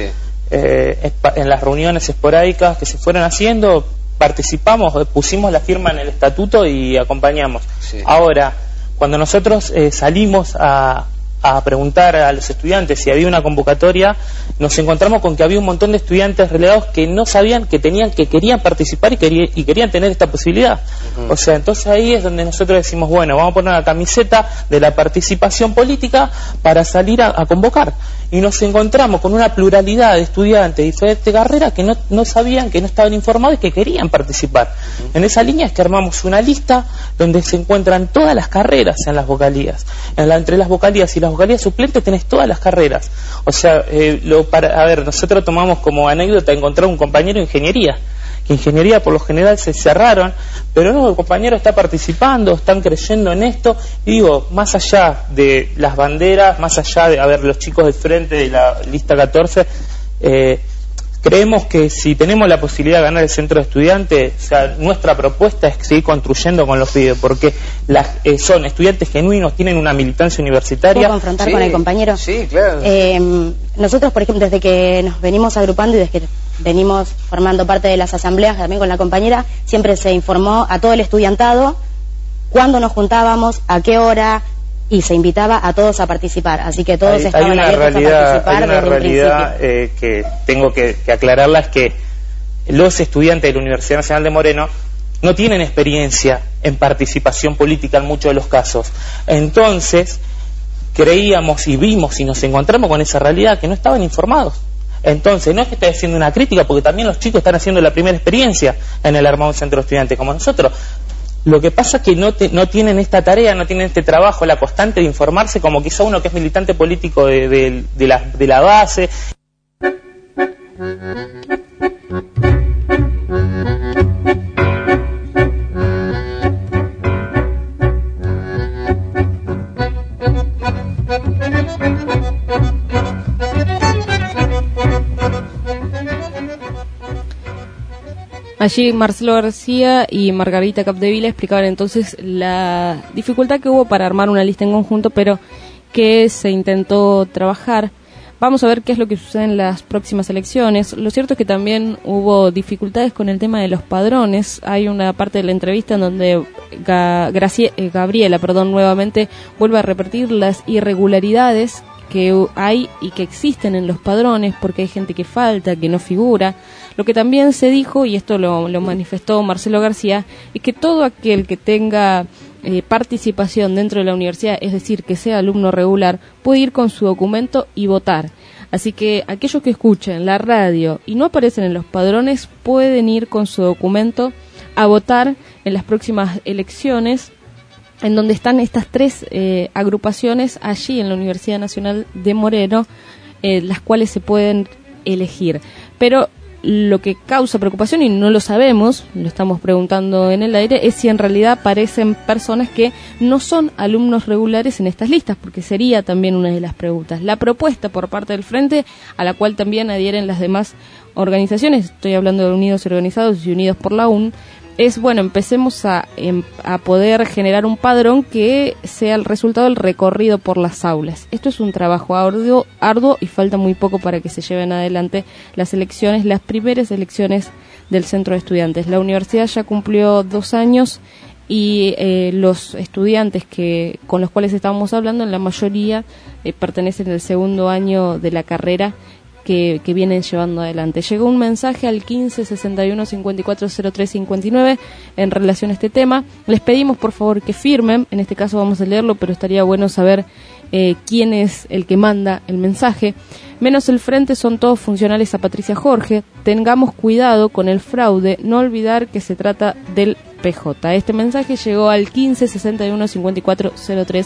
En las reuniones esporádicas que se fueron haciendo, participamos, pusimos la firma en el estatuto y acompañamos. Ahora, cuando nosotros salimos a preguntar a los estudiantes si había una convocatoria, nos encontramos con que había un montón de estudiantes relegados que no sabían que querían participar y querían tener esta posibilidad. O sea, entonces ahí es donde nosotros decimos, bueno, vamos a poner una camiseta de la participación política para salir a convocar. Y nos encontramos con una pluralidad de estudiantes de diferentes carreras que no sabían, que no estaban informados y que querían participar. En esa línea es que armamos una lista donde se encuentran todas las carreras en las vocalías. Entre las vocalías y las vocalías suplentes tenés todas las carreras. O sea, nosotros tomamos como anécdota encontrar un compañero de ingeniería, que ingeniería por lo general se cerraron, pero no, el compañero está participando, están creyendo en esto, y digo, más allá de las banderas, más allá de, los chicos del frente de la lista 14, creemos que si tenemos la posibilidad de ganar el centro de estudiantes, o sea, nuestra propuesta es seguir construyendo con los pibes, porque son estudiantes genuinos, tienen una militancia universitaria. ¿Puedo confrontar con el compañero? Sí, claro. Nosotros, por ejemplo, desde que nos venimos agrupando y desde que venimos formando parte de las asambleas, también con la compañera, siempre se informó a todo el estudiantado cuándo nos juntábamos, a qué hora, y se invitaba a todos a participar, así que todos estaban abiertos a participar. Hay una realidad que tengo que aclararla, es que los estudiantes de la Universidad Nacional de Moreno no tienen experiencia en participación política en muchos de los casos. Entonces creíamos y vimos y nos encontramos con esa realidad, que no estaban informados. Entonces, no es que esté haciendo una crítica, porque también los chicos están haciendo la primera experiencia en el armado centro de estudiantes como nosotros. Lo que pasa es que no tienen esta tarea, no tienen este trabajo, la constante de informarse, como quizá uno que es militante político de la base. Allí Marcelo García y Margarita Capdevila explicaban entonces la dificultad que hubo para armar una lista en conjunto, pero que se intentó trabajar. Vamos a ver qué es lo que sucede en las próximas elecciones. Lo cierto es que también hubo dificultades con el tema de los padrones. Hay una parte de la entrevista en donde Gabriela, nuevamente vuelve a repetir las irregularidades que hay y que existen en los padrones, porque hay gente que falta, que no figura. Lo que también se dijo, y esto lo manifestó Marcelo García, es que todo aquel que tenga participación dentro de la universidad, es decir, que sea alumno regular, puede ir con su documento y votar. Así que aquellos que escuchen la radio y no aparecen en los padrones pueden ir con su documento a votar en las próximas elecciones, en donde están estas tres agrupaciones allí en la Universidad Nacional de Moreno, las cuales se pueden elegir. Pero lo que causa preocupación, y no lo sabemos, lo estamos preguntando en el aire, es si en realidad aparecen personas que no son alumnos regulares en estas listas, porque sería también una de las preguntas. La propuesta por parte del Frente, a la cual también adhieren las demás organizaciones, estoy hablando de Unidos y Organizados y Unidos por la UN, es, bueno, empecemos a poder generar un padrón que sea el resultado del recorrido por las aulas. Esto es un trabajo arduo y falta muy poco para que se lleven adelante las primeras elecciones del Centro de Estudiantes. La universidad ya cumplió 2 años y los estudiantes con los cuales estábamos hablando, en la mayoría pertenecen al 2º año de la carrera que vienen llevando adelante. Llegó un mensaje al 15 61 54 03 59 en relación a este tema. Les pedimos por favor que firmen, en este caso vamos a leerlo, pero estaría bueno saber quién es el que manda el mensaje. Menos el Frente son todos funcionales a Patricia Jorge. Tengamos cuidado con el fraude, no olvidar que se trata del PJ. Este mensaje llegó al 15 61 54 03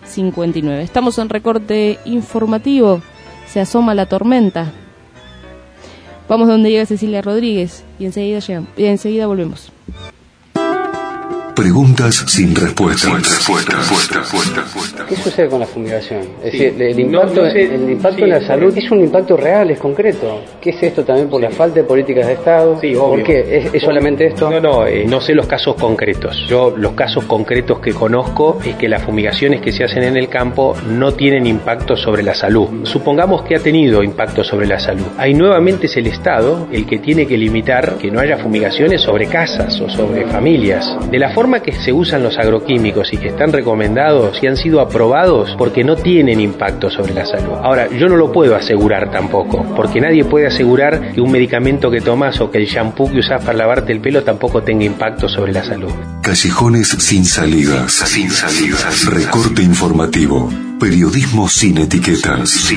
59. Estamos en recorte informativo. Se asoma la tormenta. Vamos donde llega Cecilia Rodríguez y enseguida volvemos. Preguntas sin respuesta. ¿Qué sucede con la fumigación? Es decir, el impacto en la salud es un impacto real, es concreto. ¿Qué es esto también por la falta de políticas de Estado? Sí, obvio. ¿Por qué? ¿Es solamente esto? No sé los casos concretos. Yo los casos concretos que conozco es que las fumigaciones que se hacen en el campo no tienen impacto sobre la salud. Supongamos que ha tenido impacto sobre la salud. Ahí nuevamente es el Estado el que tiene que limitar que no haya fumigaciones sobre casas o sobre familias. De la forma que se usan los agroquímicos y que están recomendados y han sido aprobados porque no tienen impacto sobre la salud. Ahora, yo no lo puedo asegurar tampoco, porque nadie puede asegurar que un medicamento que tomas o que el shampoo que usas para lavarte el pelo tampoco tenga impacto sobre la salud. Callejones sin salidas. Recorte informativo. Periodismo sin etiquetas.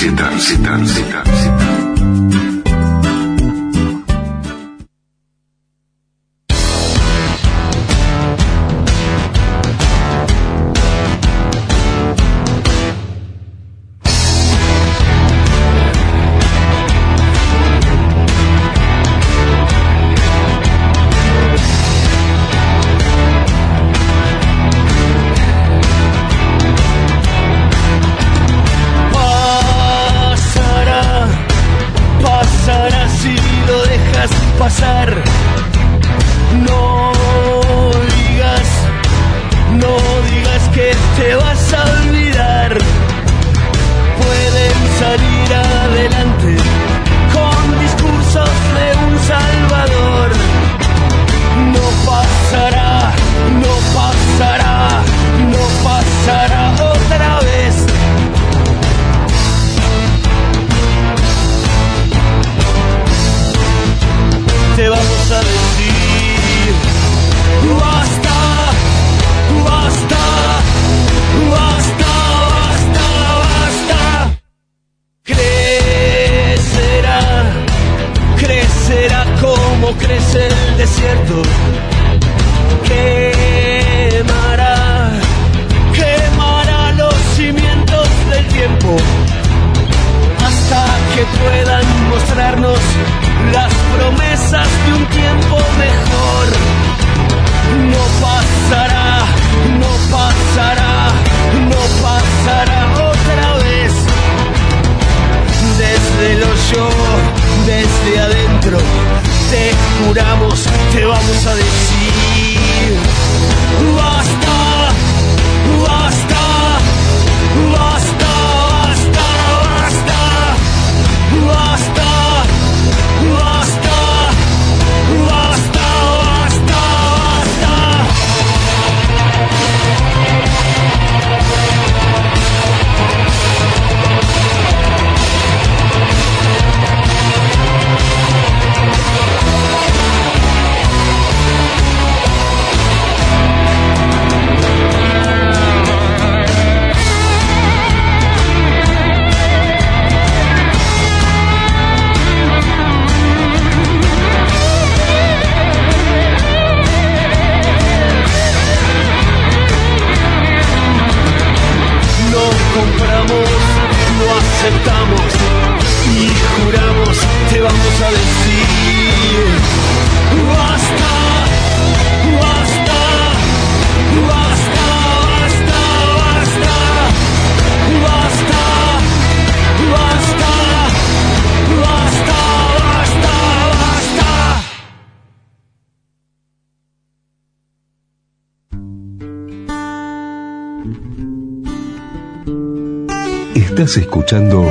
Estás escuchando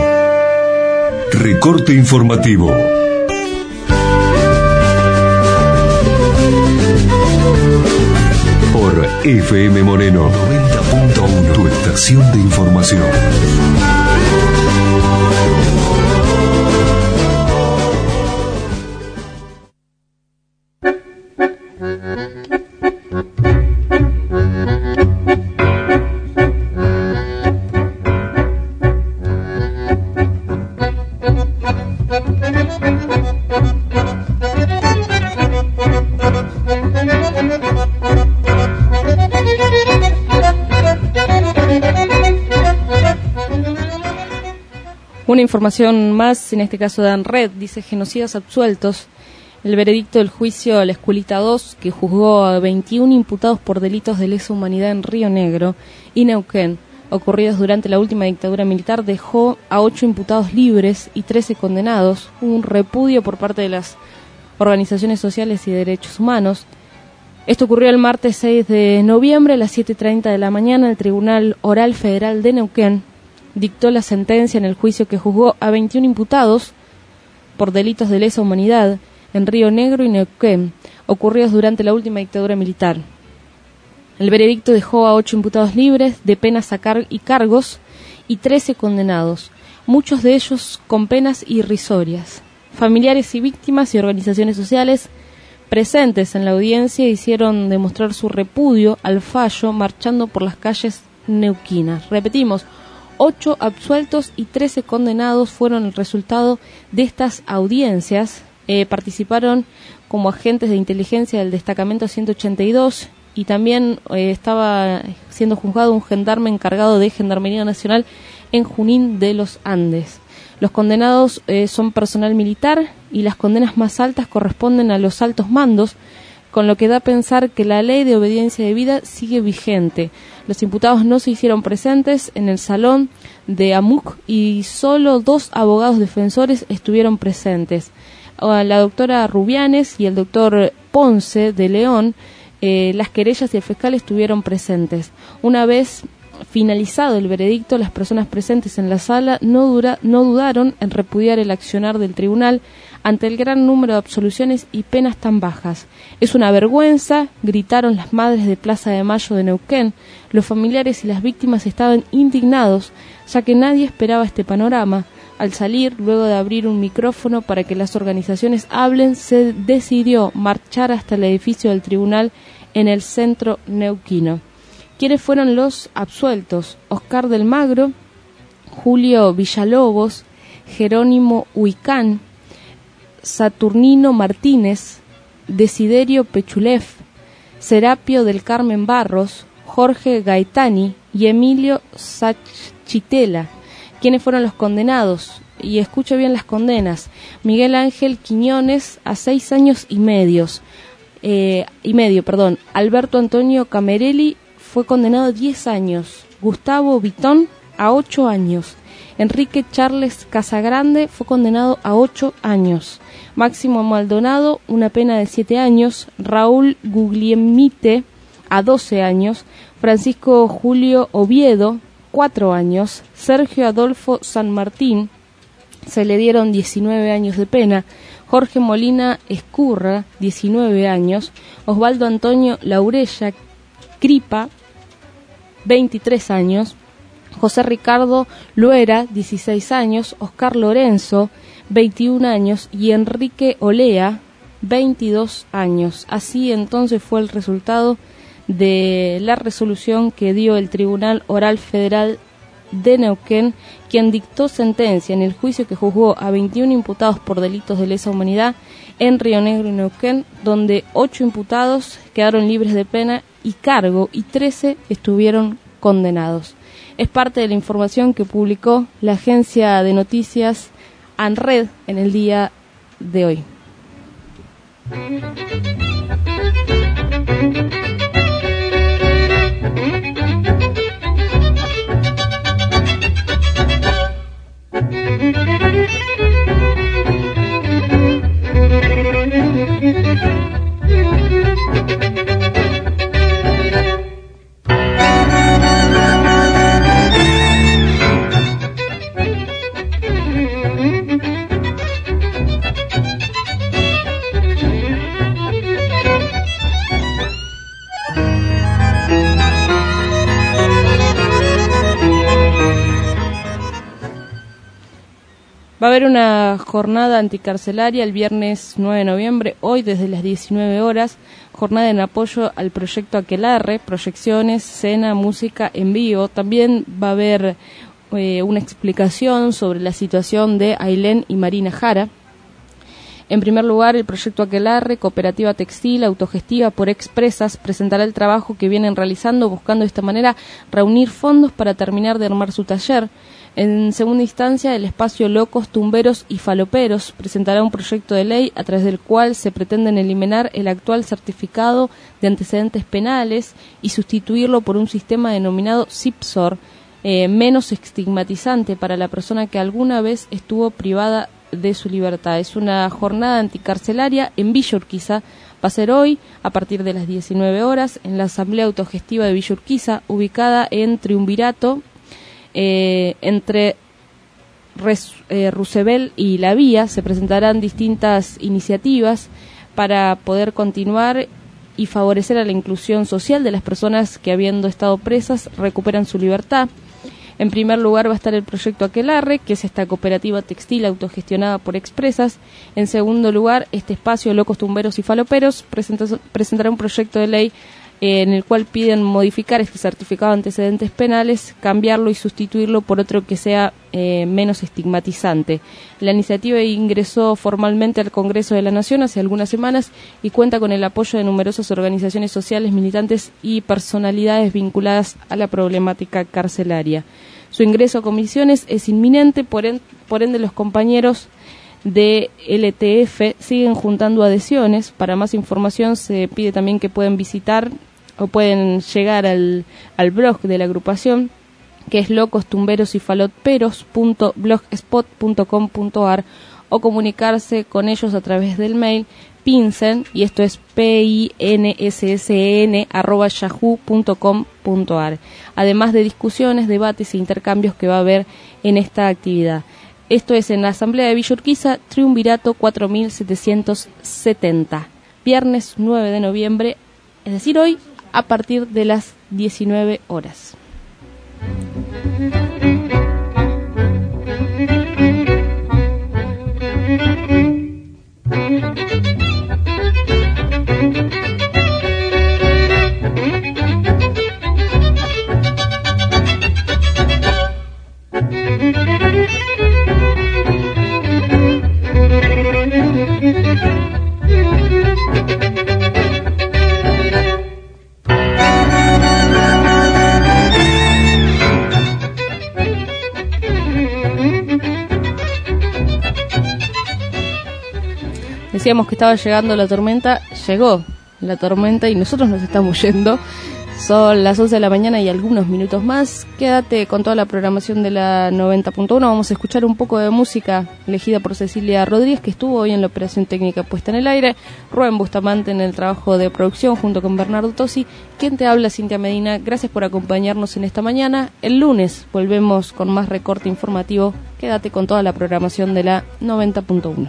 Recorte Informativo. Por FM Moreno 90.1, tu estación de información. Una información más, en este caso de ANRED, dice genocidas absueltos. El veredicto del juicio a la Escuelita 2, que juzgó a 21 imputados por delitos de lesa humanidad en Río Negro y Neuquén, ocurridos durante la última dictadura militar, dejó a 8 imputados libres y 13 condenados. Hubo un repudio por parte de las organizaciones sociales y de derechos humanos. Esto ocurrió el martes 6 de noviembre a las 7:30 de la mañana. El Tribunal Oral Federal de Neuquén dictó la sentencia en el juicio que juzgó a 21 imputados por delitos de lesa humanidad en Río Negro y Neuquén, ocurridos durante la última dictadura militar. El veredicto dejó a 8 imputados libres de penas y cargos y 13 condenados, muchos de ellos con penas irrisorias. Familiares y víctimas y organizaciones sociales presentes en la audiencia hicieron demostrar su repudio al fallo marchando por las calles neuquinas. Repetimos, 8 absueltos y 13 condenados fueron el resultado de estas audiencias. Participaron como agentes de inteligencia del destacamento 182 y también estaba siendo juzgado un gendarme encargado de Gendarmería Nacional en Junín de los Andes. Los condenados son personal militar y las condenas más altas corresponden a los altos mandos, con lo que da a pensar que la ley de obediencia debida sigue vigente. Los imputados no se hicieron presentes en el salón de AMUC y solo 2 abogados defensores estuvieron presentes. La doctora Rubianes y el doctor Ponce de León, las querellas y el fiscal estuvieron presentes. Una vez finalizado el veredicto, las personas presentes en la sala no dudaron en repudiar el accionar del tribunal ante el gran número de absoluciones y penas tan bajas. Es una vergüenza, gritaron las madres de Plaza de Mayo de Neuquén. Los familiares y las víctimas estaban indignados, ya que nadie esperaba este panorama. Al salir, luego de abrir un micrófono para que las organizaciones hablen, se decidió marchar hasta el edificio del tribunal en el centro neuquino. ¿Quiénes fueron los absueltos? Oscar del Magro, Julio Villalobos, Jerónimo Huicán, Saturnino Martínez, Desiderio Pechulev, Serapio del Carmen Barros, Jorge Gaetani y Emilio Sachitela. ¿Quiénes fueron los condenados? Y escuche bien las condenas. Miguel Ángel Quiñones a 6 años y medio. Alberto Antonio Camerelli fue condenado a 10 años. Gustavo Vitón a 8 años. Enrique Charles Casagrande fue condenado a 8 años. Máximo Maldonado, una pena de 7 años. Raúl Guglielmite a 12 años. Francisco Julio Oviedo, 4 años. Sergio Adolfo San Martín, se le dieron 19 años de pena. Jorge Molina Escurra, 19 años. Osvaldo Antonio Laurella Cripa, 23 años. José Ricardo Luera, 16 años. Oscar Lorenzo, 21 años. Y Enrique Olea, 22 años. Así entonces fue el resultado de la resolución que dio el Tribunal Oral Federal de Neuquén, quien dictó sentencia en el juicio que juzgó a 21 imputados por delitos de lesa humanidad en Río Negro y Neuquén, donde 8 imputados quedaron libres de pena y cargo y 13 estuvieron condenados. Es parte de la información que publicó la agencia de noticias ANRED en el día de hoy. Va a haber una jornada anticarcelaria el viernes 9 de noviembre, hoy desde las 19 horas, jornada en apoyo al proyecto Aquelarre, proyecciones, cena, música en vivo. También va a haber una explicación sobre la situación de Ailén y Marina Jara. En primer lugar, el proyecto Aquelarre, cooperativa textil autogestiva por expresas, presentará el trabajo que vienen realizando, buscando de esta manera reunir fondos para terminar de armar su taller. En segunda instancia, el espacio Locos, Tumberos y Faloperos presentará un proyecto de ley a través del cual se pretenden eliminar el actual certificado de antecedentes penales y sustituirlo por un sistema denominado CIPSOR, menos estigmatizante para la persona que alguna vez estuvo privada de su libertad. Es una jornada anticarcelaria en Villa Urquiza. Va a ser hoy a partir de las 19 horas en la Asamblea Autogestiva de Villa Urquiza, ubicada en Triunvirato, entre Roosevelt y La Vía. Se presentarán distintas iniciativas para poder continuar y favorecer a la inclusión social de las personas que, habiendo estado presas, recuperan su libertad. En primer lugar va a estar el proyecto Aquelarre, que es esta cooperativa textil autogestionada por expresas. En segundo lugar, este espacio Locos, Tumberos y Faloperos presentará un proyecto de ley en el cual piden modificar este certificado de antecedentes penales, cambiarlo y sustituirlo por otro que sea menos estigmatizante. La iniciativa ingresó formalmente al Congreso de la Nación hace algunas semanas y cuenta con el apoyo de numerosas organizaciones sociales, militantes y personalidades vinculadas a la problemática carcelaria. Su ingreso a comisiones es inminente, por ende los compañeros de LTF siguen juntando adhesiones. Para más información se pide también que pueden visitar o pueden llegar al blog de la agrupación, que es locostumberosifaloperos.blogspot.com.ar, o comunicarse con ellos a través del mail pinsen, y esto es pinssen@yahoo.com.ar, además de discusiones, debates e intercambios que va a haber en esta actividad. Esto es en la Asamblea de Villa Urquiza, Triunvirato 4770, viernes 9 de noviembre, es decir, hoy, a partir de las 19 horas. Decíamos que estaba llegando la tormenta, llegó la tormenta y nosotros nos estamos yendo. Son las 11 de la mañana y algunos minutos más. Quédate con toda la programación de la 90.1. Vamos a escuchar un poco de música elegida por Cecilia Rodríguez, que estuvo hoy en la operación técnica puesta en el aire. Rubén Bustamante en el trabajo de producción junto con Bernardo Tosi. Quien te habla, Cintia Medina. Gracias por acompañarnos en esta mañana. El lunes volvemos con más recorte informativo. Quédate con toda la programación de la 90.1.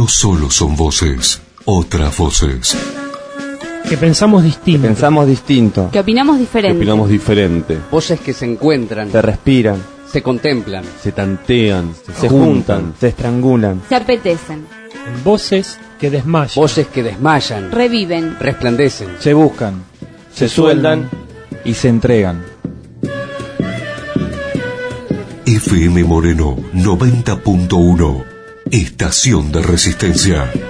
solo son voces, otras voces. Que pensamos distinto. Que opinamos diferente. Voces que se encuentran, Se respiran, se contemplan, se tantean, se juntan, se estrangulan. Se apetecen. Voces que desmayan. Voces que desmayan, Reviven. resplandecen. Se buscan, se sueldan y se entregan. FM Moreno 90.1, Estación de Resistencia.